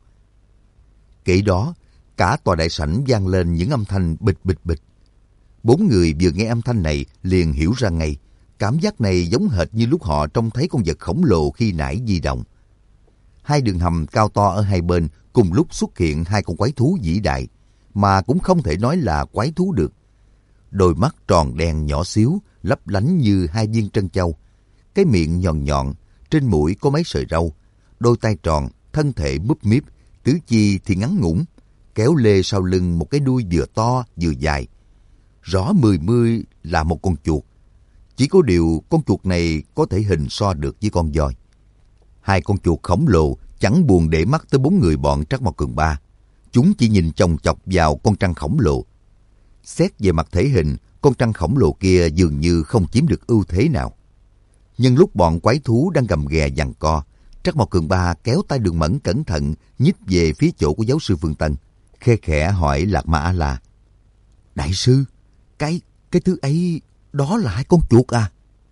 Kể đó, cả tòa đại sảnh vang lên những âm thanh bịch bịch bịch. Bốn người vừa nghe âm thanh này liền hiểu ra ngay, cảm giác này giống hệt như lúc họ trông thấy con vật khổng lồ khi nãy di động. Hai đường hầm cao to ở hai bên cùng lúc xuất hiện hai con quái thú vĩ đại, mà cũng không thể nói là quái thú được. Đôi mắt tròn đen nhỏ xíu, lấp lánh như hai viên trân châu. Cái miệng nhọn nhọn, trên mũi có mấy sợi râu, đôi tay tròn, thân thể múp míp, tứ chi thì ngắn ngủn, kéo lê sau lưng một cái đuôi vừa to vừa dài. Rõ mười mươi là một con chuột. Chỉ có điều con chuột này có thể hình so được với con voi. Hai con chuột khổng lồ chẳng buồn để mắt tới bốn người bọn Trắc Mộc Cường Ba. Chúng chỉ nhìn chòng chọc vào con trăng khổng lồ. Xét về mặt thể hình, con trăng khổng lồ kia dường như không chiếm được ưu thế nào. Nhưng lúc bọn quái thú đang gầm ghè giằng co, Trắc Mộc Cường Ba kéo tay Đường Mẫn cẩn thận nhích về phía chỗ của giáo sư Phương Tân, khe khẽ hỏi Lạc Ma A-la: Đại sư, cái cái thứ ấy đó là hai con chuột à?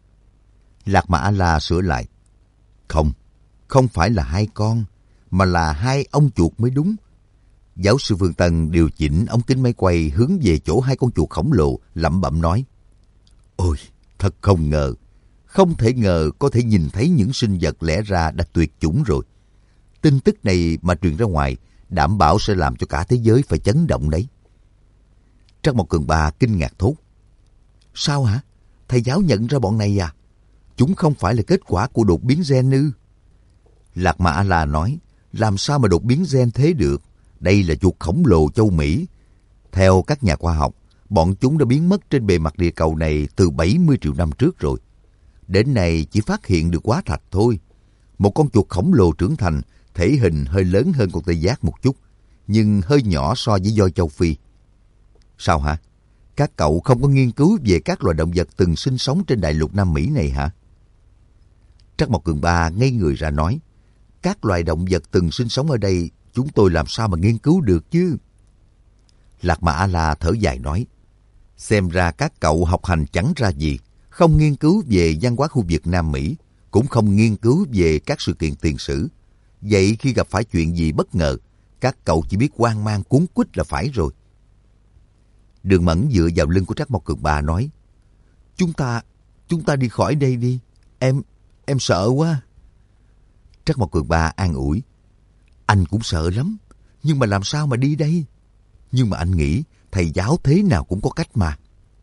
Lạc Ma A-la sửa lại: Không, không phải là hai con, mà là hai ông chuột mới đúng. Giáo sư Phương Tân điều chỉnh ống kính máy quay hướng về chỗ hai con chuột khổng lồ, lẩm bẩm nói: Ôi, thật không ngờ, không thể ngờ có thể nhìn thấy những sinh vật lẽ ra đã tuyệt chủng rồi. Tin tức này mà truyền ra ngoài, đảm bảo sẽ làm cho cả thế giới phải chấn động đấy. Trắc Mộc Cường Ba kinh ngạc thốt: Sao hả? Thầy giáo nhận ra bọn này à? Chúng không phải là kết quả của đột biến gen ư? Lạc Ma A-la nói: Làm sao mà đột biến gen thế được? Đây là chuột khổng lồ châu Mỹ. Theo các nhà khoa học, bọn chúng đã biến mất trên bề mặt địa cầu này từ bảy mươi triệu năm trước rồi. Đến nay chỉ phát hiện được hóa thạch thôi. Một con chuột khổng lồ trưởng thành, thể hình hơi lớn hơn con tê giác một chút, nhưng hơi nhỏ so với voi châu Phi. Sao hả? Các cậu không có nghiên cứu về các loài động vật từng sinh sống trên đại lục Nam Mỹ này hả? Trắc Mộc Cường Ba ngây người ra nói: Các loài động vật từng sinh sống ở đây, chúng tôi làm sao mà nghiên cứu được chứ? Lạc Ma A-la thở dài nói: Xem ra các cậu học hành chẳng ra gì, không nghiên cứu về văn hóa khu vực Nam Mỹ, cũng không nghiên cứu về các sự kiện tiền sử. Vậy khi gặp phải chuyện gì bất ngờ, các cậu chỉ biết hoang mang cuống quýt là phải rồi. Đường Mẫn dựa vào lưng của Trắc Mộc Cường Ba nói: Chúng ta, chúng ta đi khỏi đây đi. Em, em sợ quá. Trắc Mộc Cường Ba an ủi: Anh cũng sợ lắm, nhưng mà làm sao mà đi đây? Nhưng mà anh nghĩ thầy giáo thế nào cũng có cách mà.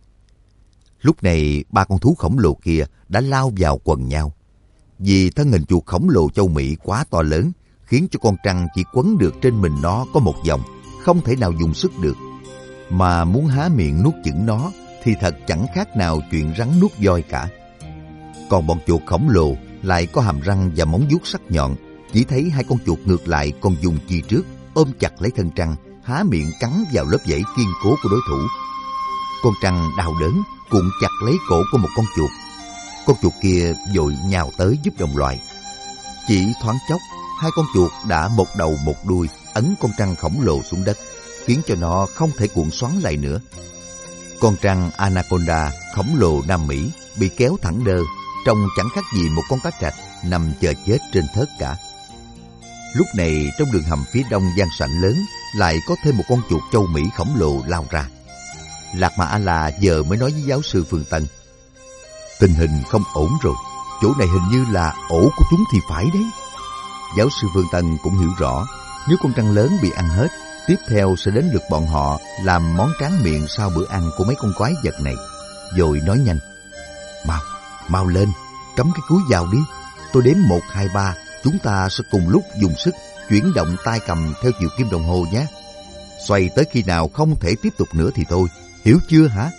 Lúc này ba con thú khổng lồ kia đã lao vào quần nhau. Vì thân hình chuột khổng lồ châu Mỹ quá to lớn, khiến cho con trăng chỉ quấn được trên mình nó có một vòng, không thể nào dùng sức được. Mà muốn há miệng nuốt chửng nó thì thật chẳng khác nào chuyện rắn nuốt voi cả. Còn bọn chuột khổng lồ lại có hàm răng và móng vuốt sắc nhọn, chỉ thấy hai con chuột ngược lại còn dùng chi trước ôm chặt lấy thân trăng, há miệng cắn vào lớp vảy kiên cố của đối thủ. Con trăng đau đớn cuộn chặt lấy cổ của một con chuột. Con chuột kia vội nhào tới giúp đồng loại. Chỉ thoáng chốc, hai con chuột đã một đầu một đuôi ấn con trăng khổng lồ xuống đất, khiến cho nó không thể cuộn xoắn lại nữa. Con trăng Anaconda khổng lồ Nam Mỹ bị kéo thẳng đơ, trông chẳng khác gì một con cá trạch nằm chờ chết trên thớt cả. Lúc này trong đường hầm phía đông gian sảnh lớn lại có thêm một con chuột châu Mỹ khổng lồ lao ra. Lạc Ma A-la giờ mới nói với giáo sư Phương Tân: Tình hình không ổn rồi, chỗ này hình như là ổ của chúng thì phải đấy. Giáo sư Phương Tân cũng hiểu rõ, nếu con trăng lớn bị ăn hết, tiếp theo sẽ đến lượt bọn họ làm món tráng miệng sau bữa ăn của mấy con quái vật này. Rồi nói nhanh: Mau, mau lên, cắm cái cúi vào đi. Tôi đếm một, hai, ba, chúng ta sẽ cùng lúc dùng sức chuyển động tay cầm theo chiều kim đồng hồ nhé. Xoay tới khi nào không thể tiếp tục nữa thì thôi, hiểu chưa hả?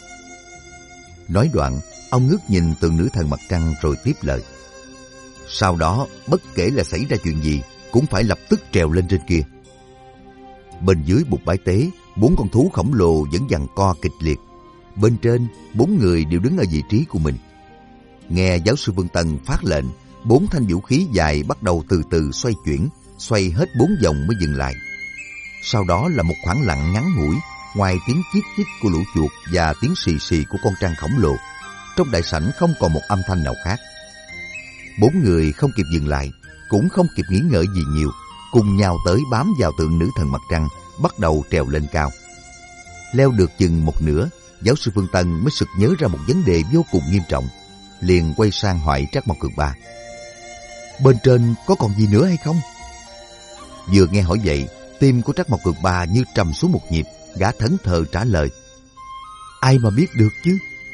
Nói đoạn, ông ngước nhìn Tượng Nữ Thần Mặt Trăng rồi tiếp lời: Sau đó, bất kể là xảy ra chuyện gì, cũng phải lập tức trèo lên trên kia. Bên dưới bục bãi tế, bốn con thú khổng lồ vẫn giằng co kịch liệt. Bên trên, bốn người đều đứng ở vị trí của mình. Nghe giáo sư Vương Tân phát lệnh, bốn thanh vũ khí dài bắt đầu từ từ xoay chuyển, xoay hết bốn vòng mới dừng lại. Sau đó là một khoảng lặng ngắn ngủi, ngoài tiếng chít chít của lũ chuột và tiếng xì xì của con trăng khổng lồ, trong đại sảnh không còn một âm thanh nào khác. Bốn người không kịp dừng lại, cũng không kịp nghĩ ngợi gì nhiều, cùng nhau tới bám vào Tượng Nữ Thần Mặt Trăng, bắt đầu trèo lên cao. Leo được chừng một nửa, giáo sư Phương Tân mới sực nhớ ra một vấn đề vô cùng nghiêm trọng, liền quay sang hỏi Trắc Mộc Cường Ba: Bên trên có còn gì nữa hay không? Vừa nghe hỏi vậy, tim của Trắc Mộc Cường Ba như trầm xuống một nhịp, gã thẫn thờ trả lời: Ai mà biết được chứ?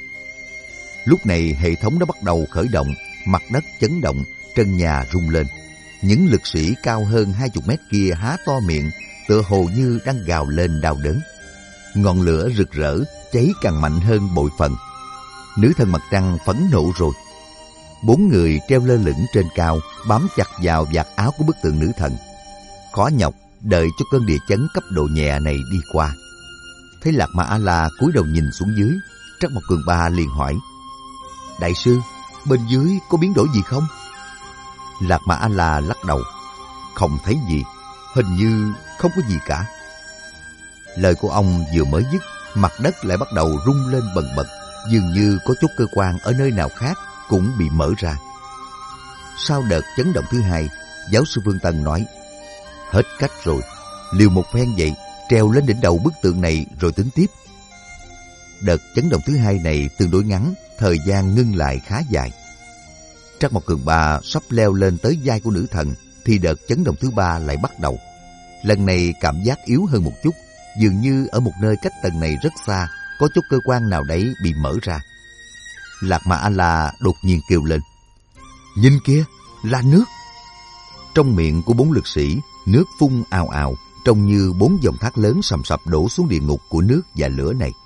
Lúc này hệ thống đã bắt đầu khởi động, mặt đất chấn động, trần nhà rung lên. Những lực sĩ cao hơn hai mươi mét kia há to miệng, tựa hồ như đang gào lên đau đớn. Ngọn lửa rực rỡ, cháy càng mạnh hơn bội phần. Nữ thần Mặt Trăng phẫn nộ rồi. Bốn người treo lơ lửng trên cao, bám chặt vào vạt áo của bức tượng nữ thần. Khó nhọc đợi cho cơn địa chấn cấp độ nhẹ này đi qua. Thấy Lạc Ma A-la cúi đầu nhìn xuống dưới, Trắc Mộc Cường Ba liền hỏi: Đại sư, bên dưới có biến đổi gì không? Lạc Ma A-la lắc đầu: Không thấy gì, hình như không có gì cả. Lời của ông vừa mới dứt, mặt đất lại bắt đầu rung lên bần bật, dường như có chút cơ quan ở nơi nào khác cũng bị mở ra. Sau đợt chấn động thứ hai, giáo sư Vương Tân nói: Hết cách rồi, liều một phen vậy, treo lên đỉnh đầu bức tượng này rồi tính tiếp. Đợt chấn động thứ hai này tương đối ngắn, thời gian ngưng lại khá dài. Trắc Mộc Cường Ba sắp leo lên tới vai của nữ thần thì đợt chấn động thứ ba lại bắt đầu. Lần này cảm giác yếu hơn một chút, dường như ở một nơi cách tầng này rất xa có chút cơ quan nào đấy bị mở ra. Lạc Ma A-la đột nhiên kêu lên: Nhìn kia, là nước! Trong miệng của bốn lực sĩ, nước phun ào ào, trông như bốn dòng thác lớn sầm sập đổ xuống địa ngục của nước và lửa này.